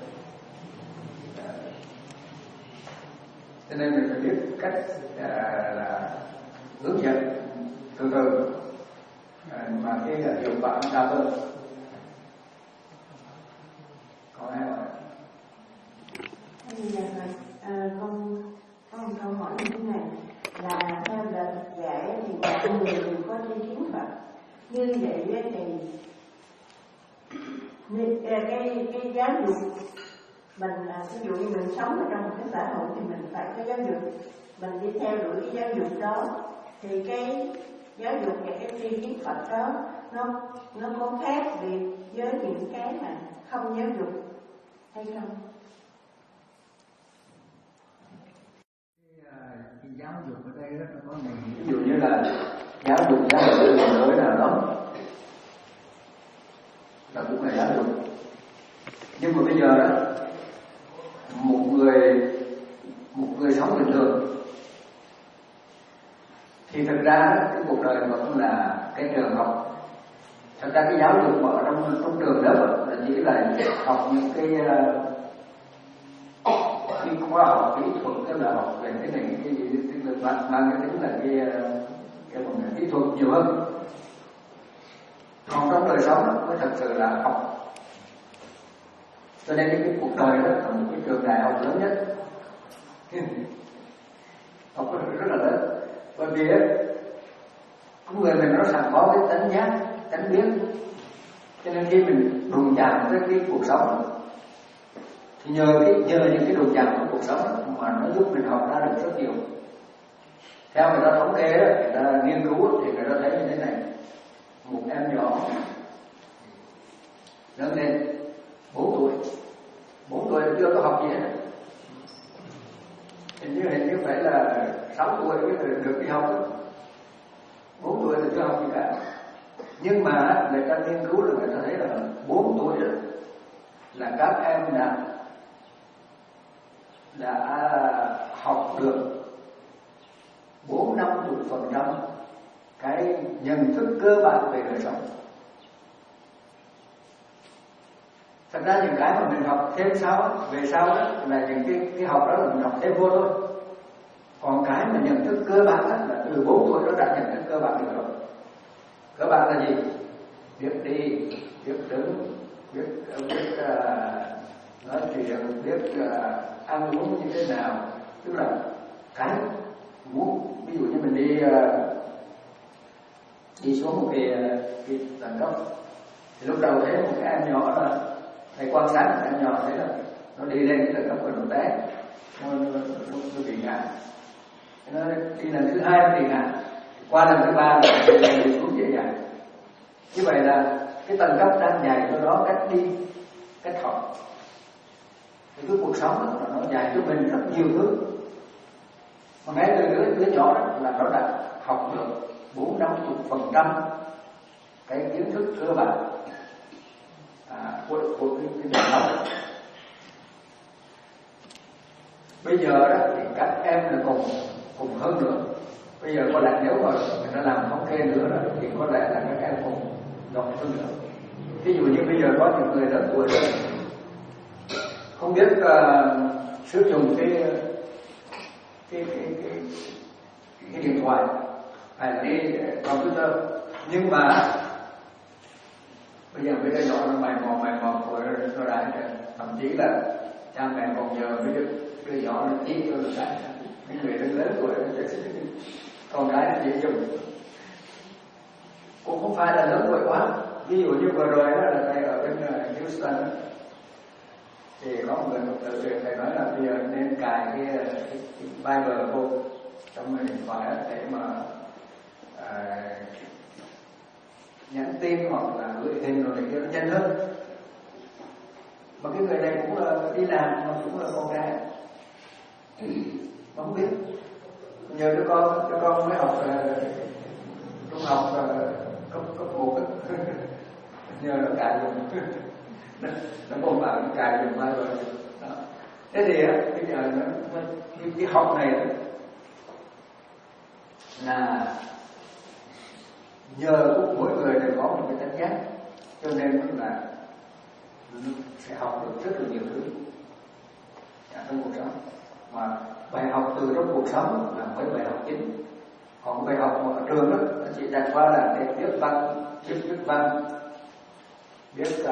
Cho nên mình phải biết cách uh, là hướng dẫn từ từ uh, mà cái uh, hiệu quả cao hơn. Có ai hỏi? Dạ rồi, à, con có một câu hỏi như thế này là theo lời dạy thì mọi người đều có tri kiến Phật, như vậy thì cái cái giáo dục mình, ví dụ như mình sống ở trong một cái xã hội thì mình phải có giáo dục, mình đi theo đuổi cái giáo dục đó, thì cái giáo dục và cái tri kiến Phật đó nó nó có khác biệt với những cái mà không giáo dục hay không? Cái giáo dục ở đây đó, nó có mình ví dụ như là giáo dục giáo dục một đối nào đó là cũng là giáo dục. Nhưng mà bây giờ đó một người một người sống bình thường thì thực ra cái cuộc đời vẫn là cái trường học. Thật ra cái giáo dục ở trong trong trường lớp là chỉ là học những cái cái khoa học kỹ thuật, tức là học về cái này cái gì, tức là mang, mang cái tính là cái cái phần kỹ thuật nhiều hơn. Còn trong đời sống mới thật sự là học. Cho nên cái cuộc đời đó là một cái trường đại học lớn nhất, học rất là lớn. Bởi vì con người mình nó sẵn có cái tánh giác, tánh biết, cho nên khi mình đụng chạm với cái cuộc sống thì nhờ cái nhờ những cái đụng chạm của cuộc sống mà nó giúp mình học ra được rất nhiều. Theo người ta thống kê đó, người ta nghiên cứu thì người ta thấy như thế này: một em nhỏ lớn lên bốn tuổi, bốn tuổi chưa có học gì hết, hình như hình như phải là sáu tuổi mới được đi học, bốn tuổi thì chưa học gì cả. Nhưng mà người ta nghiên cứu là người ta thấy là bốn tuổi đó là các em đã đã học được bốn năm chục phần trăm cái nhận thức cơ bản về đời sống. Thật ra những cái mà mình học thêm sau về sau đó là những cái cái học đó là mình học thêm vô thôi. Còn cái mà nhận thức cơ bản đó, là từ bốn tuổi nó đã nhận thức cơ bản được rồi. Cơ bản là gì? Biết đi, biết đứng, biết biết uh, nói chuyện, biết uh, ăn uống như thế nào. Tức là cái muốn, ví dụ như mình đi uh, đi xuống một cái, cái tầng cấp thì lúc đầu thấy một cái em nhỏ là thầy quan sát một em nhỏ thấy là nó đi lên cái tầng cấp của nó té, nó, nó, nó, nó bị ngã. Nó đi lần thứ hai nó bị ngã, qua lần thứ ba nó đi xuống dễ dàng. Như vậy là cái tầng cấp đang dạy cho nó cách đi, cách học. Thì cái cuộc sống đó, nó dạy cho mình rất nhiều thứ. Mà ngay từ đứa, đứa nhỏ đó là nó đã học được bốn năm chục phần trăm cái kiến thức cơ bản à, của, của cái, cái đời sống. Bây giờ đó thì các em là cùng cùng hơn nữa. Bây giờ có lẽ nếu mà người ta làm thống kê nữa đó, thì có lẽ là các em cùng giỏi hơn nữa. Ví dụ như bây giờ có những người lớn tuổi rồi không biết uh, sử dụng cái cái cái cái, cái điện thoại hay là cái computer, nhưng mà bây giờ mấy đứa nhỏ nó mày mò mày mò của nó đại, thậm chí là cha mẹ còn nhờ mấy đứa đứa nhỏ nó chỉ cho nó đại, mấy người lớn lớn tuổi nó sẽ con cái nó dễ dùng, cũng không phải là lớn tuổi quá. Ví dụ như vừa rồi đó là thầy ở bên Houston đó, thì có một người một tự việc thầy nói là bây giờ nên cài cái, cái, cái Bible vô trong điện thoại để mà à, nhắn tin hoặc là gửi hình rồi để cho nó nhanh hơn. Mà cái người này cũng là đi làm mà cũng là con gái, mà không biết. Nhờ đứa con, đứa con mới học uh, trung học uh, cấp cấp một nhờ nó cài dùng nó, nó không bảo nó cài dùng mai rồi đó. Thế thì bây giờ nó, nó cái, cái học này là nhờ mỗi người đều có một cái tánh giác, cho nên là sẽ học được rất là nhiều thứ trong cuộc sống. Mà bài học từ trong cuộc sống là mấy bài học chính. Còn bài học ở trường đó chỉ đặt qua là để viết văn, biết viết văn, biết uh,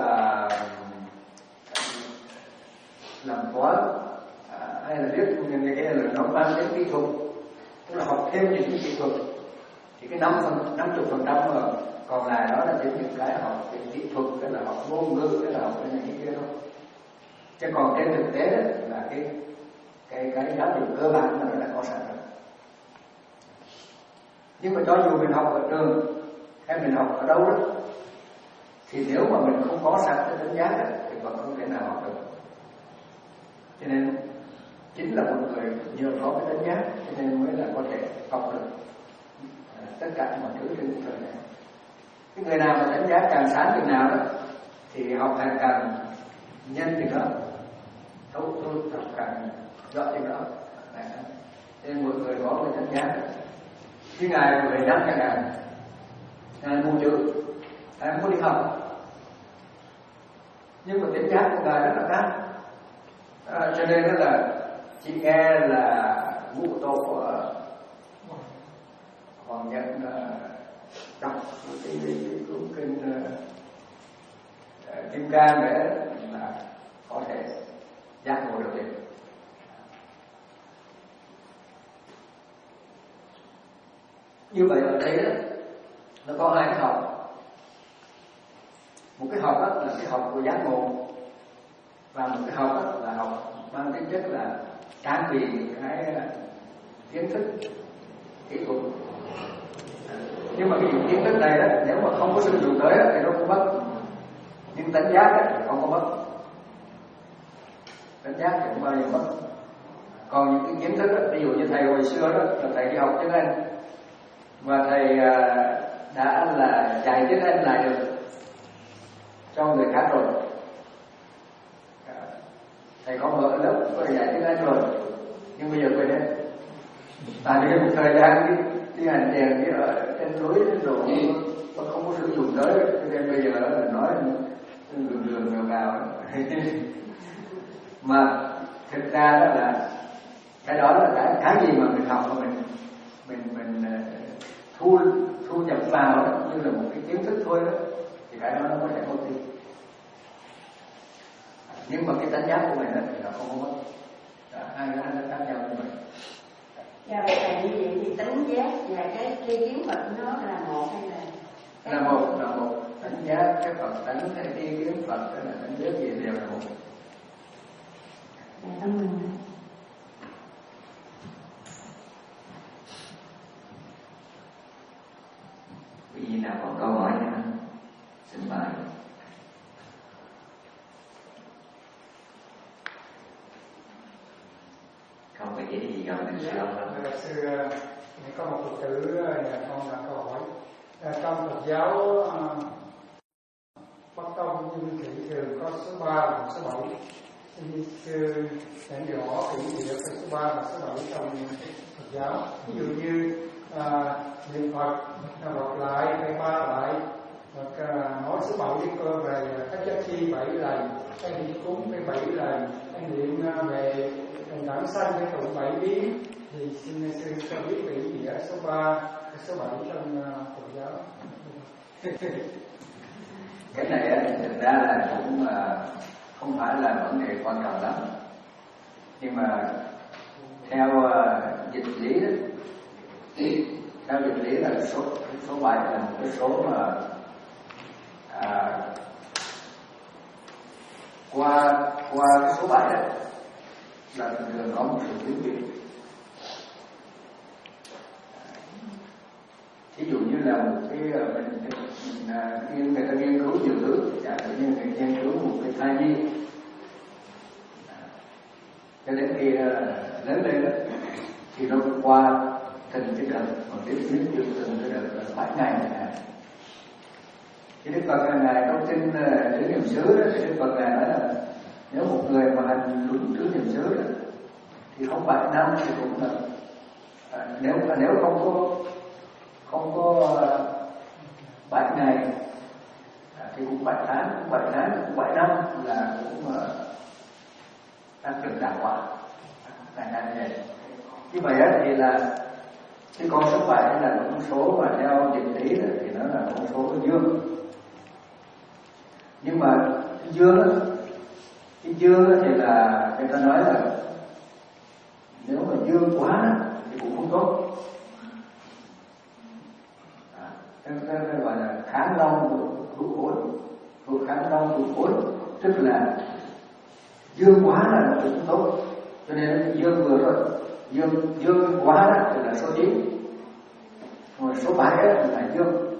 làm toán, uh, hay là biết những cái là nó mang đến kỹ thuật, tức là học thêm những cái kỹ thuật. Thì cái năm phần năm chục phần trăm mà còn lại đó là những cái học về kỹ thuật, cái là học ngôn ngữ, cái là học cái này cái kia thôi. Chứ còn trên thực tế đó là cái cái cái giáo dục cơ bản mà nó đã có sẵn rồi. Nhưng mà cho dù mình học ở trường hay mình học ở đâu đó, thì nếu mà mình không có sẵn cái đánh giá đó, thì vẫn không thể nào học được. Cho nên chính là một người nhờ có cái đánh giá cho nên mới là có thể học được à, tất cả mọi thứ trên cuộc đời này. Cái người nào mà đánh giá càng sáng chừng nào đó thì học càng càng nhanh chừng đó, thấu thấu học càng giỏi chừng đó. Nên mọi người có cái đánh giá. Khi ngài về nhắc cho ngài, ngài mua chữ, ngài muốn đi học, nhưng mà đánh giá của ngài rất là cao. À, cho nên là chị nghe là ngũ tổ của Hoàng Nhân đọc cái cuốn kinh Kim Cang để là có thể giác ngộ được liền. Như vậy ở đây đó, nó có hai cái học. Một cái học đó là cái học của giác ngộ, và một cái học đó là học mang tính chất là trang bị cái kiến thức kỹ thuật. Nhưng mà cái kiến thức này đó, nếu mà không có sử dụng tới đó, thì nó không mất. Nhưng tánh giác đó, thì không có mất. Tánh giác thì không bao giờ mất. Còn những cái kiến thức đó, ví dụ như thầy hồi xưa đó là thầy đi học tiếng Anh, và thầy đã là dạy tiếng Anh lại được cho người khác rồi. Thầy có mở lớp có dạy tiếng Anh rồi, nhưng bây giờ quên hết. Tại vì một thời gian đi, đi hành đèn đi ở trên núi trên đồ nó không có sử dụng tới, cho nên bây giờ là nói đường đường ngào ngào. Mà thực ra đó là cái đó là cái cái gì mà mình học mà mình mình mình thu thu nhập vào đó, như là một cái kiến thức thôi đó, thì cái đó nó có thể mất đi. Nhưng mà cái tánh giác của mình đó thì nó không có mất. Hai cái nó khác nhau như vậy. Dạ, vậy là như vậy thì tánh giác và cái tri kiến Phật nó là một hay là? Là một, là một. Tánh giác, cái Phật tánh, cái tri kiến Phật, cái là tánh giác gì đều là một. Dạ, tâm mình. Quý vị nào còn câu hỏi nữa? Xin mời. Không có gì gì gần mình sư không? Dạ, sư có một Phật tử nhà con đặt câu hỏi. Trong Phật giáo Bắc Tông nhưng thị thường có số ba và số bảy. Xin sư giảng rõ kỹ nghĩa cái số ba và số bảy trong Phật giáo. Ví dụ như à, niệm Phật đọc lại hay ba lại, hoặc à, nói số bảy đi cơ về các giác chi bảy lần, hay niệm cúng cái bảy lần, hay niệm về thành đẳng sanh cái tụng bảy biến, thì xin sư cho biết về ý nghĩa số ba, số bảy trong Phật giáo. Cái này thì thực ra là cũng không phải là vấn đề quan trọng lắm, nhưng mà theo uh, dịch lý đó, theo dịch lý là số số bảy là một cái số mà à, qua qua cái số bảy đó là thường có một sự biến chuyển. Ví dụ như là một cái mình, mình, mình người ta nghiên cứu nhiều thứ, chẳng hạn như người nghiên cứu một cái thai nhi, cho đến khi lớn lên đó thì nó qua từng cái đợt mà tiếp biến từ từng cái đợt là bảy ngày này. Thì Đức Phật ngài trong kinh tứ niệm xứ đó, thì Đức Phật ngài nói là nếu một người mà hành đúng tứ niệm xứ đó, thì không bảy năm thì cũng là à, nếu nếu không có không có bảy ngày à, thì cũng bảy tháng, cũng bảy tháng, cũng bảy năm là cũng uh, đang được đàng hoàng. Ngài nói như vậy. Như vậy á, thì là cái con số bảy là con số mà theo dịch lý thì nó là con số dương. Nhưng mà cái dương đó, cái dương thì là người ta nói là nếu mà dương quá thì cũng không tốt. Cái, cái, cái gọi là kháng long hữu khối, thuộc kháng long hữu khối, tức là dương quá là nó cũng không tốt. Cho nên dương vừa rồi, dương dương quá thì là số chín, rồi số bảy là dương.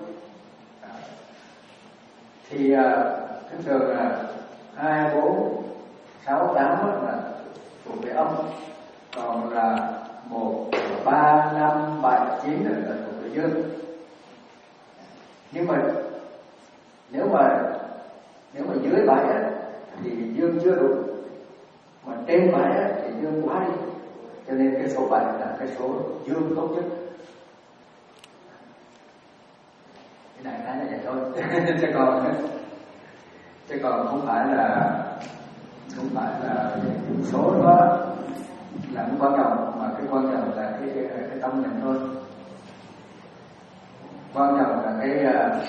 Thì thông thường là hai, bốn, sáu, tám là thuộc về âm, còn là một, ba, năm, bảy, chín là thuộc về dương. Nhưng mà nếu mà nếu mà dưới bảy thì dương chưa đủ, mà trên bảy thì dương quá đi, cho nên cái số bảy là cái số dương tốt nhất. Cái này cái là vậy thôi. chứ còn chứ còn không phải là không phải là cái số đó là cái quan trọng, mà cái quan trọng là cái cái tâm mình thôi. Quan trọng là cái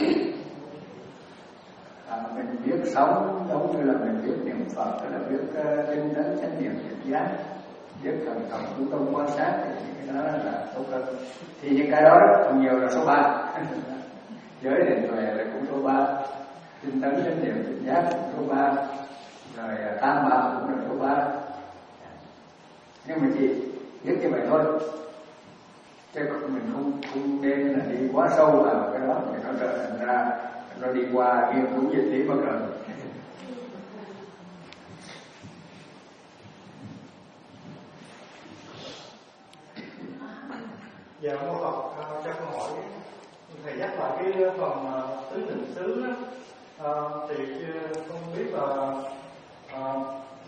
à, mình biết sống giống như là mình biết niệm Phật, là biết uh, tinh tấn chánh niệm tỉnh giác, biết thần thông chú tâm quan sát thì cái đó là tốt hơn. Thì những cái đó phần nhiều là số ba. Giới định tuệ là cũng số ba, tinh tấn chánh niệm tỉnh giác cũng số ba, rồi tam bảo cũng là số ba. Nhưng mà chỉ biết như vậy thôi, chứ mình không không nên là đi quá sâu vào cái đó thì nó trở thành ra nó đi qua nghiên cứu dịch lý bất ngờ. Giờ câu học uh, cho câu hỏi thầy nhắc lại cái phần uh, tứ niệm xứ đó. Uh, thì uh, không biết là uh,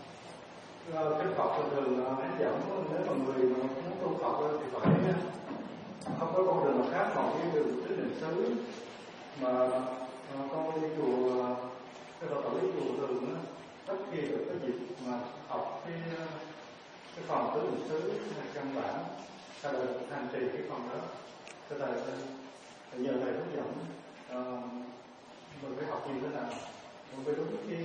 uh, cái Phật thường thường uh, hướng dẫn nếu mà người mà muốn tu Phật thì phải uh, không có con đường nào khác ngoài cái đường tứ niệm xứ. Mà uh, con đi chùa uh, cái Phật tử đi chùa thường uh, tất khi được cái dịp mà học cái uh, cái phần tứ niệm xứ là căn bản ta được hành trì cái phần đó. Thưa thầy, thầy nhờ thầy hướng dẫn uh, mình phải học như thế nào mình phải đúng cái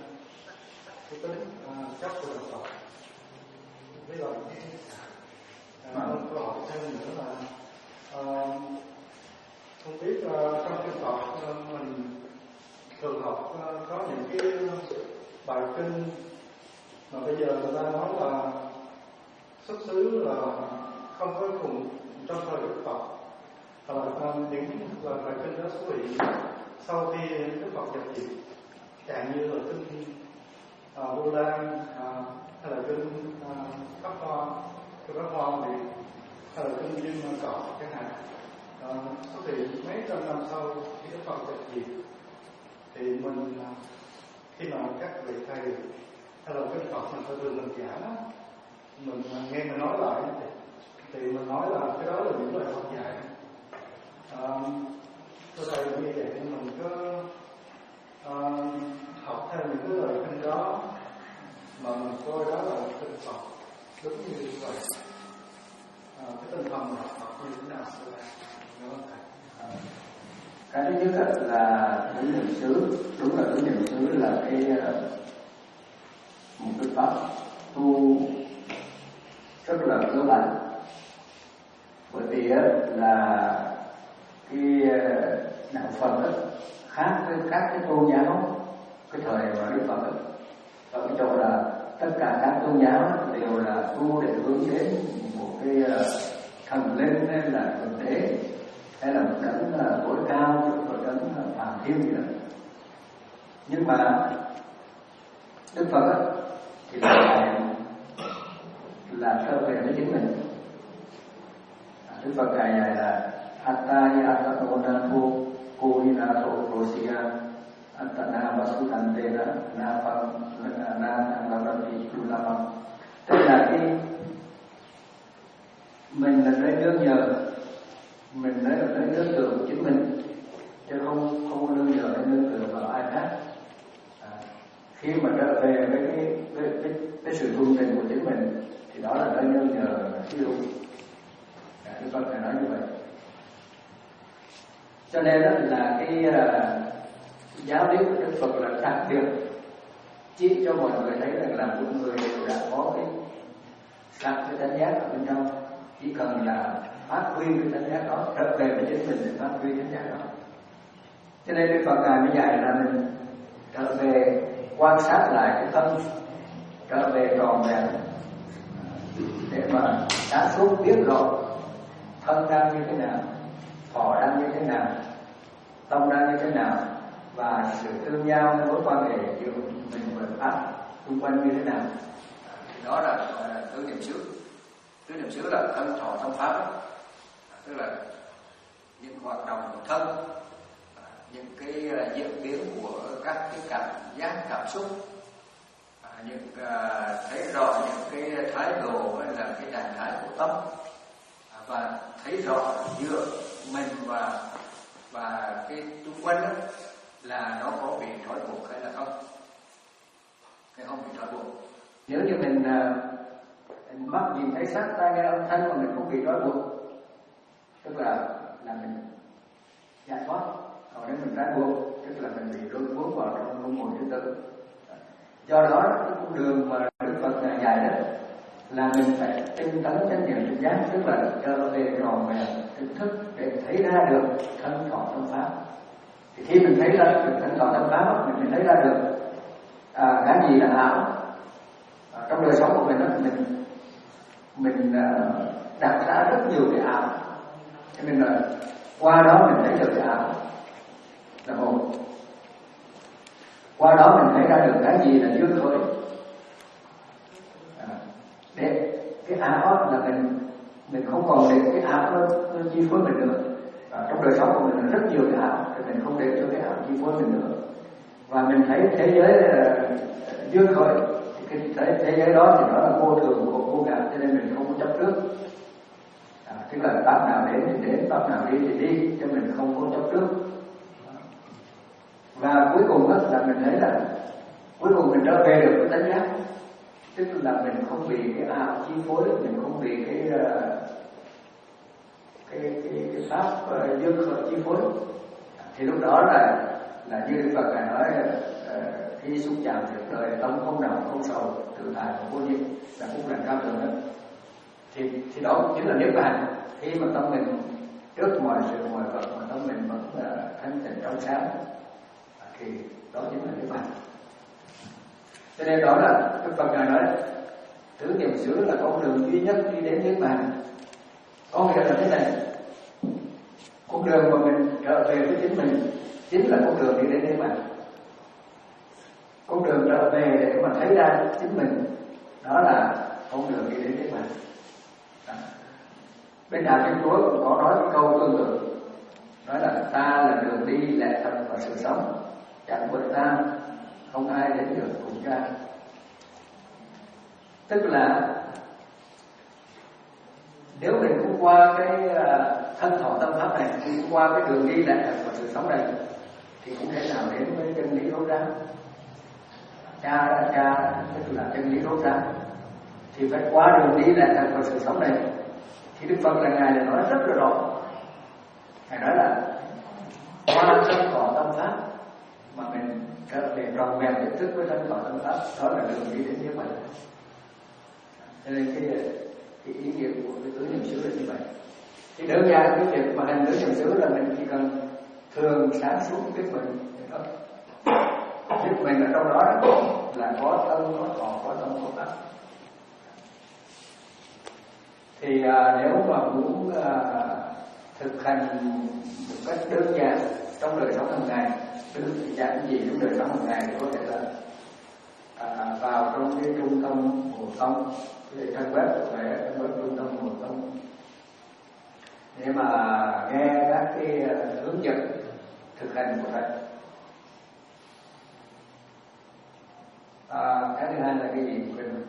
cái tính uh, chất của đạo Phật. Với lại uh, câu hỏi thêm nữa là uh, không biết uh, trong kinh Phật uh, mình thường học uh, có những cái bài kinh mà bây giờ người ta nói là xuất xứ là không có cùng trong thời Đức Phật, hoặc là những lời bài kinh đó xuất hiện sau khi Đức Phật nhập diệt, chẳng như là kinh uh, Vô Lan uh, hay là kinh uh, Pháp Hoa, kinh Pháp Hoa thì hay là kinh Duyên Cỏ chẳng hạn, uh, xuất hiện mấy trăm năm sau khi Đức Phật nhập diệt, thì mình uh, khi mà các vị thầy hay là kinh Phật mình phải thường mình giảng đó, mình uh, nghe mình nói lại thì thì mình nói là cái đó là những lời Phật dạy. À, tôi thầy như vậy thì mình có à, học theo những cái lời kinh đó mà mình coi đó là kinh Phật đúng như vậy. À, cái tinh thần học Phật như thế nào thưa thầy? Đúng không thầy? À, cái thứ nhất là tứ niệm xứ. Đúng là tứ niệm xứ là cái một cái pháp tu rất là cơ bản. Bởi vì là cái đạo Phật đó, khác với các cái tôn giáo cái thời mà Đức Phật đó, ở cái chỗ là tất cả các tôn giáo đều là tu để hướng đến một cái thần linh hay là thượng đế hay là một đấng tối cao, một đấng phàm thiên gì đó. Nhưng mà Đức Phật đó, thì là là trở về với chính mình. Đức Phật Ngài dạy là Attaya Attanonatho Kohinato Rosia Attana Vasudantena Napam Nanamati Kulamam. Tức là cái mình là nơi nương nhờ, mình là nơi nương tựa của chính mình, chứ không không nương nhờ nơi nương tựa vào ai khác. À, khi mà trở về với cái cái, cái, cái sự thuần tình của chính mình thì đó là nơi nương nhờ siêu. Đức Phật phải nói như vậy. Cho nên đó là cái uh, giáo lý của Đức Phật là đặc biệt chỉ cho mọi người thấy rằng là một người đều đã có cái sẵn cái chánh giác ở bên trong, chỉ cần là phát huy cái chánh giác đó, trở về với chính mình để phát huy chánh giác đó. Cho nên Đức Phật Ngài mới dạy là mình trở về quan sát lại cái thân, trở về tròn vẹn để mà sáng suốt biết rõ thân đang như thế nào, thọ đang như thế nào, tâm đang như thế nào, và sự tương giao mối quan hệ giữa mình và pháp xung quanh như thế nào. Thì đó là gọi là tứ niệm xứ. Tứ niệm xứ là thân thọ tâm pháp đó. Tức là những hoạt động của thân, những cái diễn biến của các cái cảm giác cảm xúc, những thấy rõ những cái thái độ hay là cái trạng thái của tâm, và thấy rõ giữa mình và và cái xung quanh đó là nó có bị trói buộc hay là không, hay không bị trói buộc. Nếu như mình, mình mắt nhìn thấy sắc, tai nghe âm thanh mà mình không bị trói buộc, tức là là mình giải thoát. Còn nếu mình trói buộc, tức là mình bị luân vướng vào trong luân hồi thứ tự. Do đó cái con đường mà Đức Phật Ngài dạy đó là mình phải tinh tấn chánh niệm tỉnh giác, tức là trở về tròn vẹn tỉnh thức để thấy ra được thân thọ tâm pháp. Thì khi mình thấy ra được thân thọ tâm pháp, mình mới thấy ra được à, cái gì là ảo. À, trong đời sống của mình đó, mình mình uh, đặt ra rất nhiều cái ảo, cho nên là qua đó mình thấy được cái ảo là một. Qua đó mình thấy ra được cái gì là dương khởi. À, để cái ảo là mình mình không còn để cái ảo nó, nó chi phối mình nữa. À, trong đời sống của mình là rất nhiều cái ảo, thì mình không để cho cái ảo chi phối mình nữa. Và mình thấy thế giới uh, dương khởi, thì cái thế, thế giới đó thì nó là vô thường, vô, vô ngã, cho nên mình không có chấp trước. À, tức là pháp nào đến thì đến, pháp nào đi thì đi, cho mình không có chấp trước. Và cuối cùng đó là mình thấy là cuối cùng mình trở về được cái tánh giác, tức là mình không bị cái ảo chi phối, mình không bị cái cái cái, cái pháp uh, dương khởi chi phối. Thì lúc đó là là như Đức Phật Ngài nói uh, khi xúc chạm việc đời tâm không nào không sầu, tự tại và vô nhiên, là cũng là cao thượng đó. Thì thì đó chính là niết bàn. Khi mà tâm mình trước mọi sự mọi vật mà tâm mình vẫn uh, thanh tịnh trong sáng, thì đó chính là niết bàn. Cho nên đó là Đức Phật Ngài nói tứ niệm xứ là con đường duy nhất đi đến niết bàn. Có nghĩa là thế này, con đường mà mình trở về với chính mình chính là con đường đi đến niết bàn. Con đường trở về để mà thấy ra chính mình, đó là con đường đi đến niết bàn. Bên Đạo Thiên Chúa cũng có nói cái câu tương tự, nói là ta là đường đi, lẽ thật và sự sống, chẳng vượt ta không ai đến được cùng cha. Tức là nếu mình cũng qua cái thân thọ tâm pháp này, cũng qua cái đường đi lẽ thật và sự sống này, thì cũng thể nào đến với chân lý rốt ráo. Cha cha tức là chân lý rốt ráo, thì phải qua đường đi lẽ thật và sự sống này. Thì Đức Phật là Ngài là nói rất là rõ. Ngài nói là qua thân thọ tâm pháp mà mình trở về tròn vẹn nhận thức với thân thọ tâm pháp, đó là đường đi đến niết bàn. Cho nên cái cái ý nghĩa của cái tứ niệm xứ là như vậy. Thì đơn giản cái việc mà hành tứ niệm xứ là mình chỉ cần thường sáng suốt biết mình đó, biết mình ở trong đó là có thân, có thọ, có tâm, có pháp. Thì à, nếu mà muốn à, thực hành một cách đơn giản trong đời sống hàng ngày, đơn giản gì trong đời sống hàng ngày thì có thể là à, vào trong cái trung tâm Hồ Tông, cái trang web của thầy, trang web trung tâm Hồ Tông, để mà nghe các cái hướng dẫn thực hành của thầy. À, cái thứ hai là cái gì quên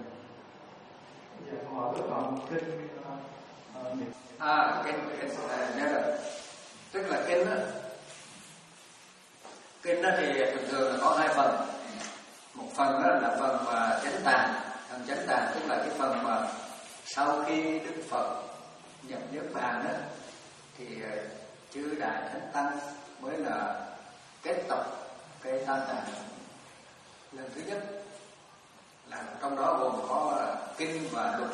à kinh kinh nhớ rồi, tức là kinh đó, kinh đó thì thường thường là có hai phần. Một phần đó là phần mà chánh tạng, phần chánh tạng tức là cái phần mà sau khi Đức Phật nhập niết bàn đó thì chư đại thánh tăng mới là kết tập cái tam tạng lần thứ nhất, là trong đó gồm có kinh và luật.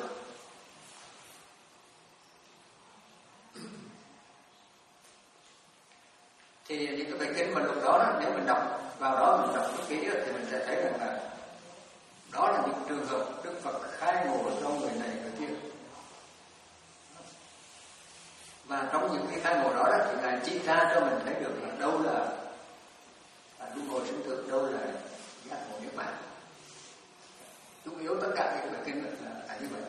Thì những cái bài kinh và luật đó, đó nếu mình đọc vào đó, mình đọc rất kỹ thì mình sẽ thấy rằng là đó là những trường hợp Đức Phật khai ngộ cho người này người kia. Và trong những cái khai ngộ đó, đó thì Ngài chỉ ra cho mình thấy được là đâu là luân hồi sinh tử, đâu là giác ngộ niết bàn. Chủ yếu tất cả những bài kinh là, là như vậy.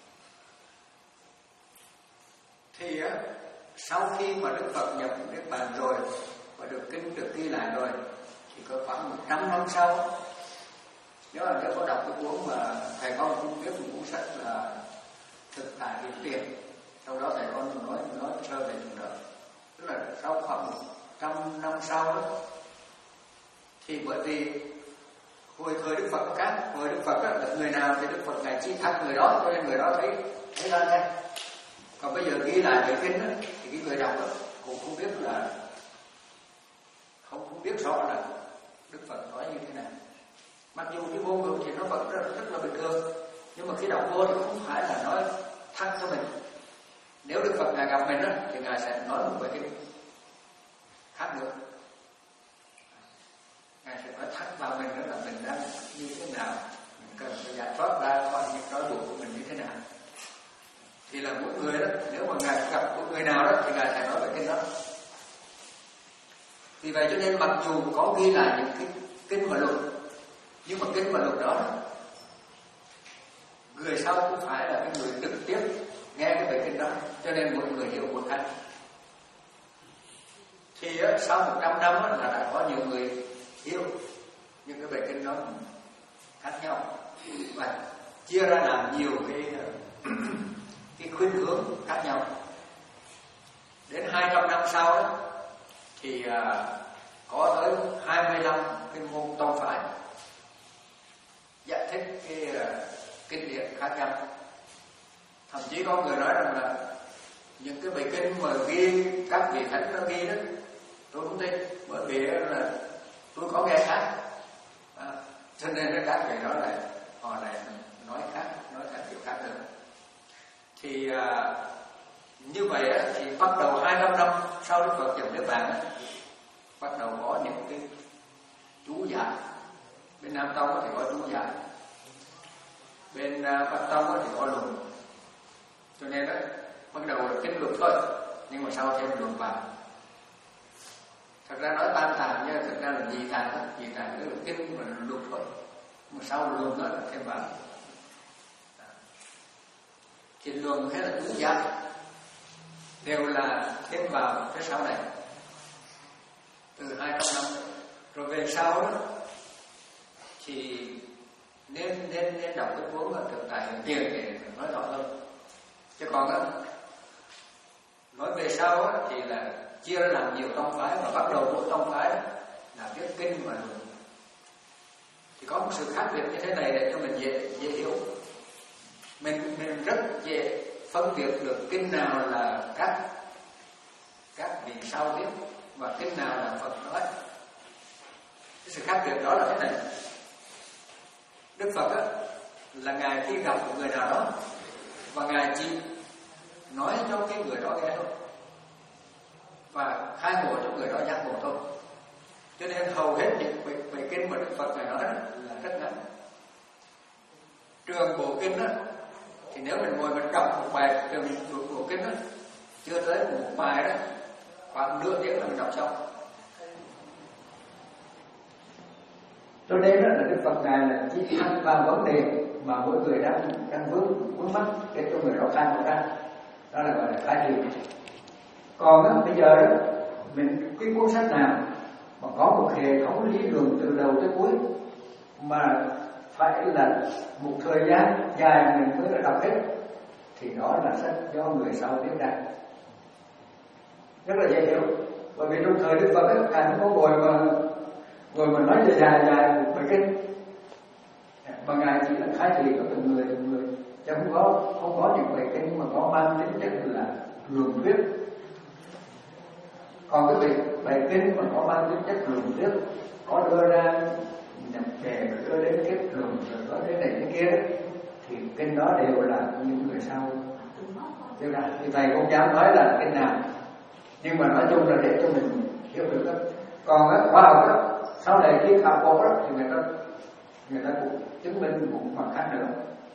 Thì á, sau khi mà Đức Phật nhập niết bàn rồi và được kinh được ghi lại rồi, thì có khoảng một trăm năm sau, nếu là nếu có đọc cái cuốn mà thầy con cũng biết một cuốn sách là Thực Tại Hiện Tiền, sau đó thầy con nói nói sơ về chuyện đó, tức là sau khoảng một trăm năm sau đó, thì bởi vì hồi thời Đức Phật khác, hồi Đức Phật là người nào thì Đức Phật Ngài chỉ thẳng người đó, cho nên người đó thấy thấy ra ngay. Còn bây giờ ghi lại bài kinh đó, thì cái người đọc đó cũng không biết là không không biết rõ là Đức Phật nói như thế nào. Mặc dù cái ngôn ngữ thì nó vẫn rất, rất là bình thường, Nhưng mà khi đọc vô thì không phải là nói thẳng cho mình. Nếu Đức Phật Ngài gặp mình đó, thì Ngài sẽ nói một bài kinh khác nữa. Ngài sẽ nói thẳng vào mình đó là mình đang như thế nào, mình cần phải giải thoát ra khỏi những trói buộc của mình như thế nào. Thì là mỗi người đó, nếu mà Ngài gặp một người nào đó thì Ngài sẽ nói bài kinh đó. Vì vậy cho nên mặc dù có ghi lại những cái kinh và luật, nhưng mà kinh và luật đó người sau cũng phải là cái người trực tiếp nghe cái bài kinh đó, cho nên mỗi người hiểu một cách. Thì á, sau một trăm năm á, là đã có nhiều người hiểu những cái bài kinh đó khác nhau và chia ra làm nhiều cái cái khuynh hướng khác nhau. Đến hai trăm năm sau đó thì à, có tới hai mươi lăm cái môn tông phái giải thích cái uh, kinh điển khác nhau. Thậm chí có người nói rằng là những cái bài kinh mà ghi các vị thánh nó ghi đó tôi không tin, bởi vì là tôi có nghe khác, à, cho nên các vị nói lại họ lại nói khác, nói theo kiểu khác nữa. Thì uh, như vậy á, thì bắt đầu hai trăm năm sau Đức Phật nhập Niết Bàn, bắt đầu có những cái chú giải. Bên Nam Tông thì có chú giải, bên Bắc Tông thì có luận. Cho nên đó, bắt đầu là kinh luật thôi, nhưng mà sau thêm luận vào. Thật ra nói tam tạng nhưng thật ra là nhị tạng đó, nhị tạng tức là kinh và luật thôi, mà sau luận đó là thêm vào. Thì luận hay là chú giải đều là thêm vào cái sau này từ hai trăm năm. Rồi về sau đó thì nên nên nên đọc cái cuốn mà Thực Tại Hiện Tiền để nói rõ hơn. Chứ còn á, nói về sau á, thì là chia ra làm nhiều tông phái, và bắt đầu mỗi tông phái là viết kinh và luận. Thì có một sự khác biệt như thế này để cho mình dễ dễ hiểu. Mình mình rất dễ phân biệt được kinh nào là các các vị sau viết và kinh nào là Phật nói. Cái sự khác biệt đó là thế này. Đức Phật á, là Ngài khi gặp một người nào đó và Ngài chỉ nói cho cái người đó nghe thôi, và khai ngộ cho người đó giác ngộ thôi. Cho nên hầu hết những bài, bài kinh mà Đức Phật Ngài nói là rất ngắn. Trường bộ kinh á, thì nếu mình ngồi mình đọc một bài trường bộ kinh á, chưa tới một bài đó, khoảng nửa tiếng là mình đọc xong. Cho nên là Đức Phật Ngài là chỉ thẳng vào vấn đề mà mỗi người đang đang vướng vướng mắc để cho người đó khai mở ra, đó là gọi là khai thị. Còn đó, bây giờ đó, mình cái cuốn sách nào mà có một hệ thống lý luận từ đầu tới cuối mà phải là một thời gian dài mình mới là đọc hết, thì đó là sách do người sau viết ra, rất là dễ hiểu. Bởi vì trong thời Đức Phật ấy, Ngài không có ngồi mà ngồi mà nói dài dài dài một bài kinh, mà Ngài chỉ là khai thị cho từng người từng người, chứ không có không có những bài kinh mà có mang tính chất là luận thuyết. Còn cái bài, bài kinh mà có mang tính chất luận thuyết, có đưa ra nhập đề rồi đưa đến kết luận rồi có đến này đến kia, thì kinh đó đều là những người sau đưa ra. Thì thầy không dám nói là kinh nào, nhưng mà nói chung là để cho mình hiểu được đó. Còn á, khoa học đó, sau này khi khảo cổ đó thì người ta người ta cũng chứng minh một mặt khác nữa,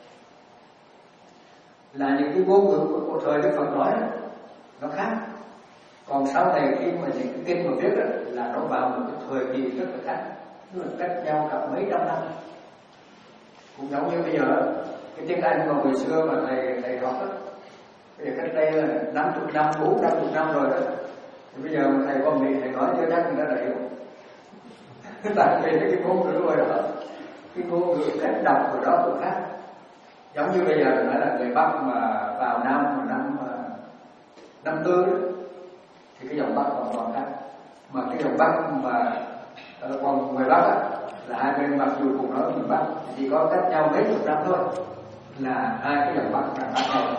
là những cái ngôn ngữ của, của thời Đức Phật nói đó, nó khác. Còn sau này khi mà những cái kinh mà viết đó, là nó vào một cái thời kỳ rất là khác, tức là cách nhau cả mấy trăm năm. Cũng giống như bây giờ cái tiếng Anh mà hồi xưa mà thầy thầy học đó, bây giờ cách đây là năm chục năm, bốn năm chục năm rồi đó, thì bây giờ mà thầy qua Mỹ thầy nói chưa chắc người ta đã hiểu. Tại vì cái ngôn ngữ rồi đó, cái ngôn ngữ cách đọc của đó cũng khác. Giống như bây giờ nói là người Bắc mà vào Nam mà năm năm tư đó, thì cái dòng Bắc còn còn khác, mà cái dòng Bắc mà còn người Bắc á, là hai bên mặc dù cùng nói miền Bắc, chỉ có cách nhau mấy chục năm thôi, là hai cái dòng Bắc là khác nhau.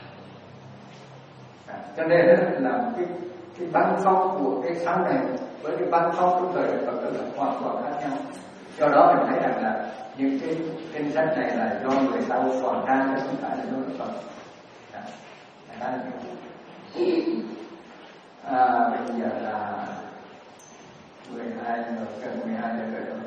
Cho nên là cái cái văn phong của cái sau này với cái văn phong của thời Đức Phật là hoàn toàn khác nhau. Do đó mình thấy rằng là những cái kinh sách này là do người sau soạn ra chứ không phải là do Đức Phật. Đó là à, bây giờ là mười hai giờ, gần mười hai giờ rồi.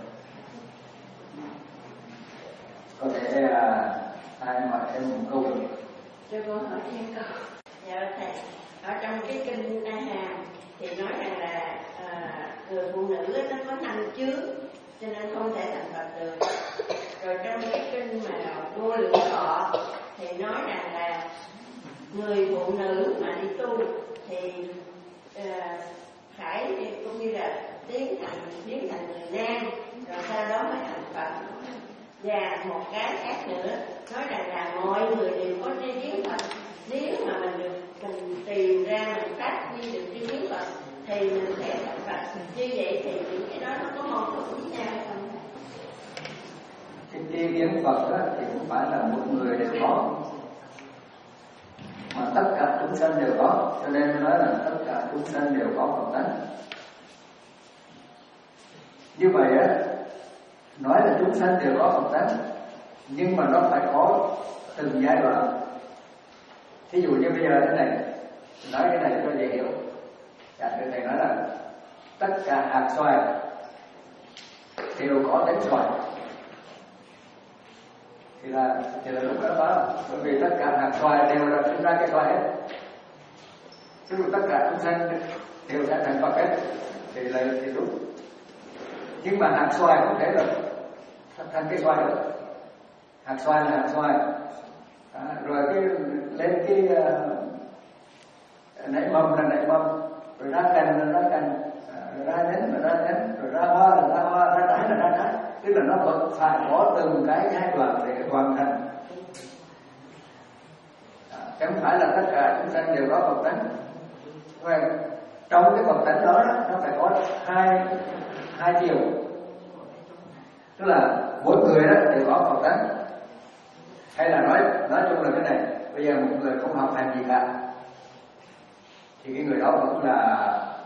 Có thể à, ai hỏi em một câu được? Cho con hỏi thêm câu. Dạ thầy, ở trong cái kinh A Hàm thì nói rằng là à, người phụ nữ nó có năm chướng cho nên không thể thành Phật được. Rồi trong cái kinh mà Vô Lượng Thọ thì nói rằng là người phụ nữ mà đi tu thì uh, phải cũng như là tiến thành biến thành người nam, rồi sau đó mới thành Phật. Và một cái khác nữa nói rằng là mọi người đều có tri kiến Phật. Nếu mà mình được mình tìm ra mình phát huy được tri kiến Phật thì mình sẽ thành Phật. Như vậy thì những cái đó nó có mâu thuẫn với nhau hay không? Cái tri kiến Phật đó, thì không phải là một người đều có, mà tất cả chúng sanh đều có, cho nên nói là tất cả chúng sanh đều có Phật tánh. Như vậy á, nói là chúng sanh đều có Phật tánh, nhưng mà nó phải có từng giai đoạn. Thí dụ như bây giờ thế này, nói cái này cho dễ hiểu. Dạ, cái này nói là tất cả hạt xoài đều có tính xoài. Thì là, thì là lúc đó đó, bởi vì tất cả hạt xoài đều là sinh ra cái xoài hết. Tức là tất cả chúng sanh đều đã thành Phật hết, thì là thì đúng. Nhưng mà hạt xoài không thể là thành cái xoài được. Hạt xoài là hạt xoài. À, rồi cái lên cái uh, nảy mầm là nảy mầm, rồi ra cành là ra cành, à, rồi ra nhánh là ra nhánh, rồi ra hoa là ra hoa, ra trái là ra trái. Tức là nó vẫn phải có từng cái giai đoạn để hoàn thành. À, không phải là tất cả chúng sanh đều có Phật tánh. Và trong cái Phật tánh đó, đó nó phải có hai hai chiều. Tức là mỗi người đó đều có Phật tánh. Hay là nói nói chung là cái này, bây giờ một người không học hành gì cả thì cái người đó vẫn là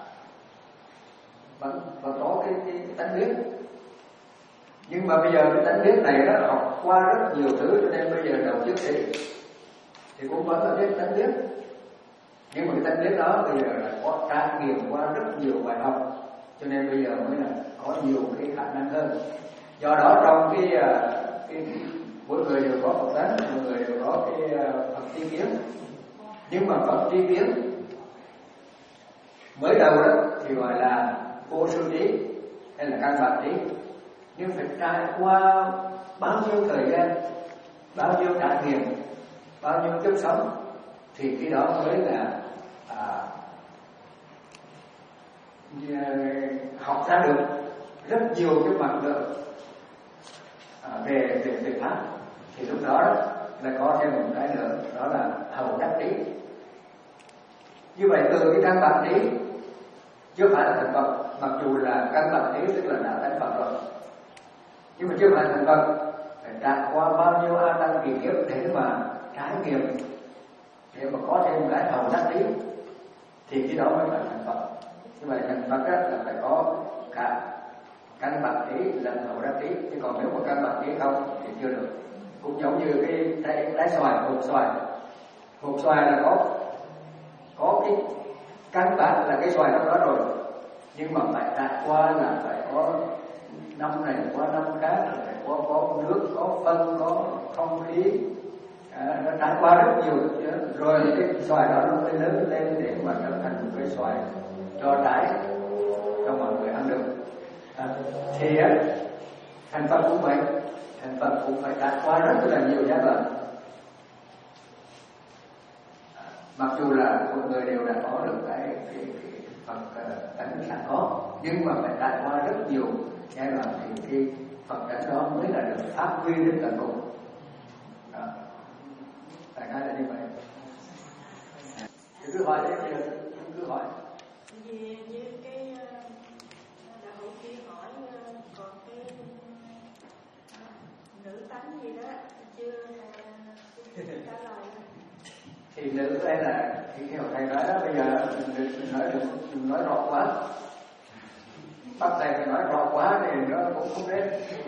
vẫn vẫn có cái, cái, cái tánh biết. Nhưng mà bây giờ cái tánh biết này nó học qua rất nhiều thứ, cho nên bây giờ đầu chức sĩ thì cũng vẫn là biết tánh biết. Nhưng mà cái tánh biết đó bây giờ là có trải nghiệm qua rất nhiều bài học, cho nên bây giờ mới là có nhiều cái khả năng hơn. Do đó trong cái cái, cái mỗi người đều có Phật tánh, mỗi người đều có cái Phật tri kiến. Nhưng mà Phật tri kiến mới đầu đó thì gọi là vô sư trí hay là căn bản trí, nhưng phải trải qua bao nhiêu thời gian, bao nhiêu trải nghiệm, bao nhiêu kiếp sống thì cái đó mới là à, học ra được rất nhiều cái mặt lượng à, về về về pháp. Thì lúc đó, đó là có thêm một cái nữa, đó là hầu đắc trí. Như vậy từ cái căn bản trí chưa phải là thành Phật, mặc dù là căn bản trí tức là đã thành Phật rồi, nhưng mà chưa phải thành Phật, phải trải qua bao nhiêu a tăng kỳ kiếp để mà trải nghiệm, để mà có thêm một cái hầu đắc trí thì cái đó mới phải thành Phật. Như vậy thành Phật là phải có cả căn bản trí lẫn hầu đắc trí, chứ còn nếu mà căn bản trí không thì chưa được. Cũng giống như cái trái, trái xoài, hột xoài, hột xoài là có có cái căn bản là cái xoài trong đó rồi, nhưng mà phải trải qua là phải có năm này qua năm khác, phải có có nước, có phân, có không khí, à, nó trải qua rất nhiều rồi cái xoài đó nó mới lớn lên để mà trở thành một cái xoài cho trái cho mọi người ăn được. À, thì á, thành Phật cũng vậy, thành Phật cũng phải trải qua rất là nhiều giai đoạn. Mặc dù là mọi người đều đã có được cái, cái, cái Phật tánh sẵn có, nhưng mà phải trải qua rất nhiều giai đoạn thì cái Phật tánh đó mới là được phát huy đến tận cùng. Đó. Đại khái là như vậy. Thì cứ hỏi đấy, bây giờ cứ hỏi. Như, như cái đạo hữu kia hỏi còn cái nữ tánh gì đó chưa trả lời. Thì nữ đây là thì theo thầy nói đó, bây giờ mình nói được nói rõ quá. bắt thầy phải nói rõ quá thì nó cũng không đến.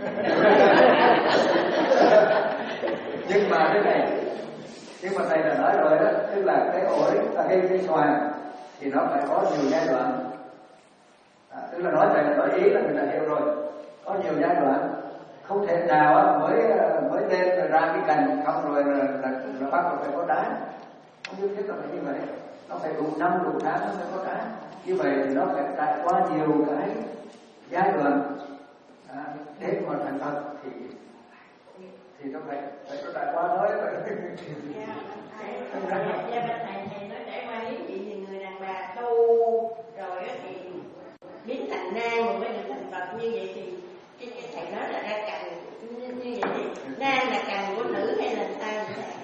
Nhưng mà thế này, nhưng mà thầy đã nói rồi đó, tức là cái ổi, là cái cái xoài thì nó phải có nhiều giai đoạn. À, tức là nói thầy là nói ý là người ta hiểu rồi, có nhiều giai đoạn, không thể nào á mới mới lên rồi ra cái cành không rồi là, là, là bắt đầu phải có trái, không nhất thiết là phải như vậy, nó phải đủ năm đủ tháng nó mới có trái. Như vậy thì nó phải trải qua nhiều cái giai đoạn à, để mà thành Phật thì thì nó phải phải có trải qua thôi. Dạ, thầy thầy nói trải qua hiếm chị thì người đàn bà tu rồi thì biến thành nam rồi mới được thành Phật, như vậy thì cái, cái thầy nói là ra cành như, như vậy thì nam là cành của nữ hay là sao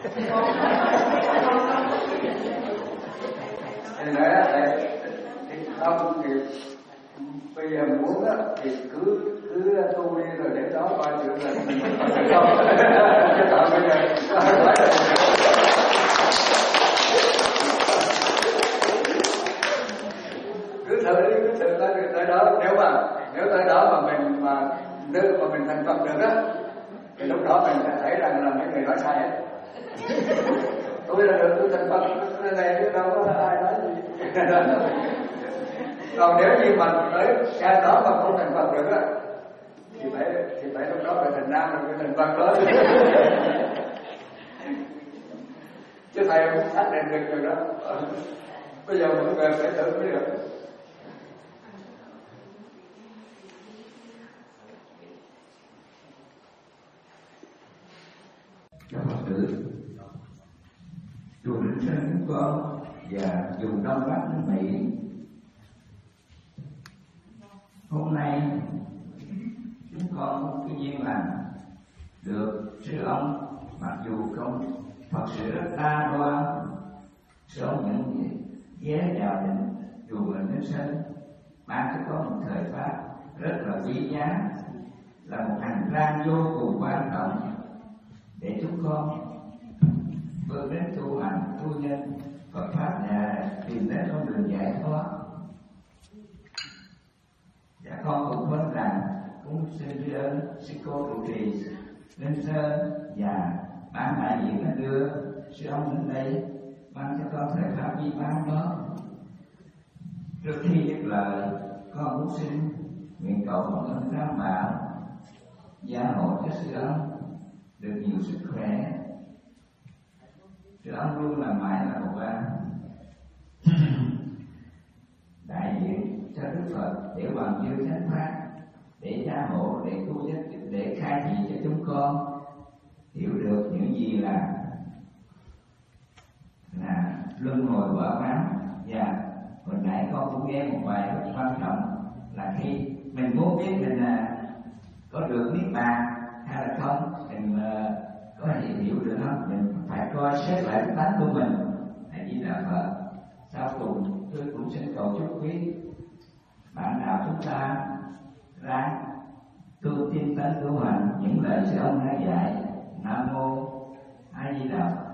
thầy nói thầy thì không thì bây giờ muốn á thì cứ cứ tu đi rồi đến đó coi thử là mình phải không chứ còn bây giờ cứ thử đi cứ thử tới tới đó, nếu mà nếu tới đó mà mình mà nếu mà mình thành Phật được á thì lúc đó mình sẽ thấy rằng là mấy người nói sai hết. Tôi là được tôi thành Phật cái này chứ đâu có ai nói gì. Còn nếu như mà tới cái đó mà không thành Phật được á thì phải thì phải lúc đó phải thành nam rồi phải thành Phật đó. Chứ thầy không xác định được rồi đó. Bây giờ mọi người phải thử mới được. Các Phật tử, chùa Linh Sơn chúng con và vùng Đông Bắc nước Mỹ hôm nay chúng con có cái duyên lành được sư ông, mặc dù không thật sự rất đa đoan, sư ông những ghé vào đến chùa Linh Sơn mang cho con một thời pháp rất là quý giá, là một hành trang vô cùng quan trọng để chúng con vươn đến tu hành, tu nhân Phật pháp và tìm đến con đường giải thoát. Và con cũng vẫn rằng cũng xin tri ân sư cô trụ trì Linh Sơn và ban đại diện đã đưa sư ông đến đây mang cho con thời pháp vi ban đó. Trước khi dứt lời, con cũng xin nguyện cầu một ơn tam bảo gia hộ cho sư ông được nhiều sức khỏe. Sư ông luôn là mãi là một đại diện cho Đức Phật để bằng như chánh pháp, để gia hộ, để tu nhất, để khai thị cho chúng con hiểu được những gì là là luân hồi quả báo. Và hồi nãy con cũng nghe một bài rất quan trọng là khi mình muốn biết mình là có được niết bàn hay là không, mình uh, có thể hiểu được không, mình phải coi xét lại cái tánh của mình. Hãy đi đạo Phật. Sau cùng tôi cũng xin cầu chúc quý bạn đạo chúng ta ráng tu tiên tấn tu hành những lời sư ông đã dạy. Nam mô A Di Đà Phật.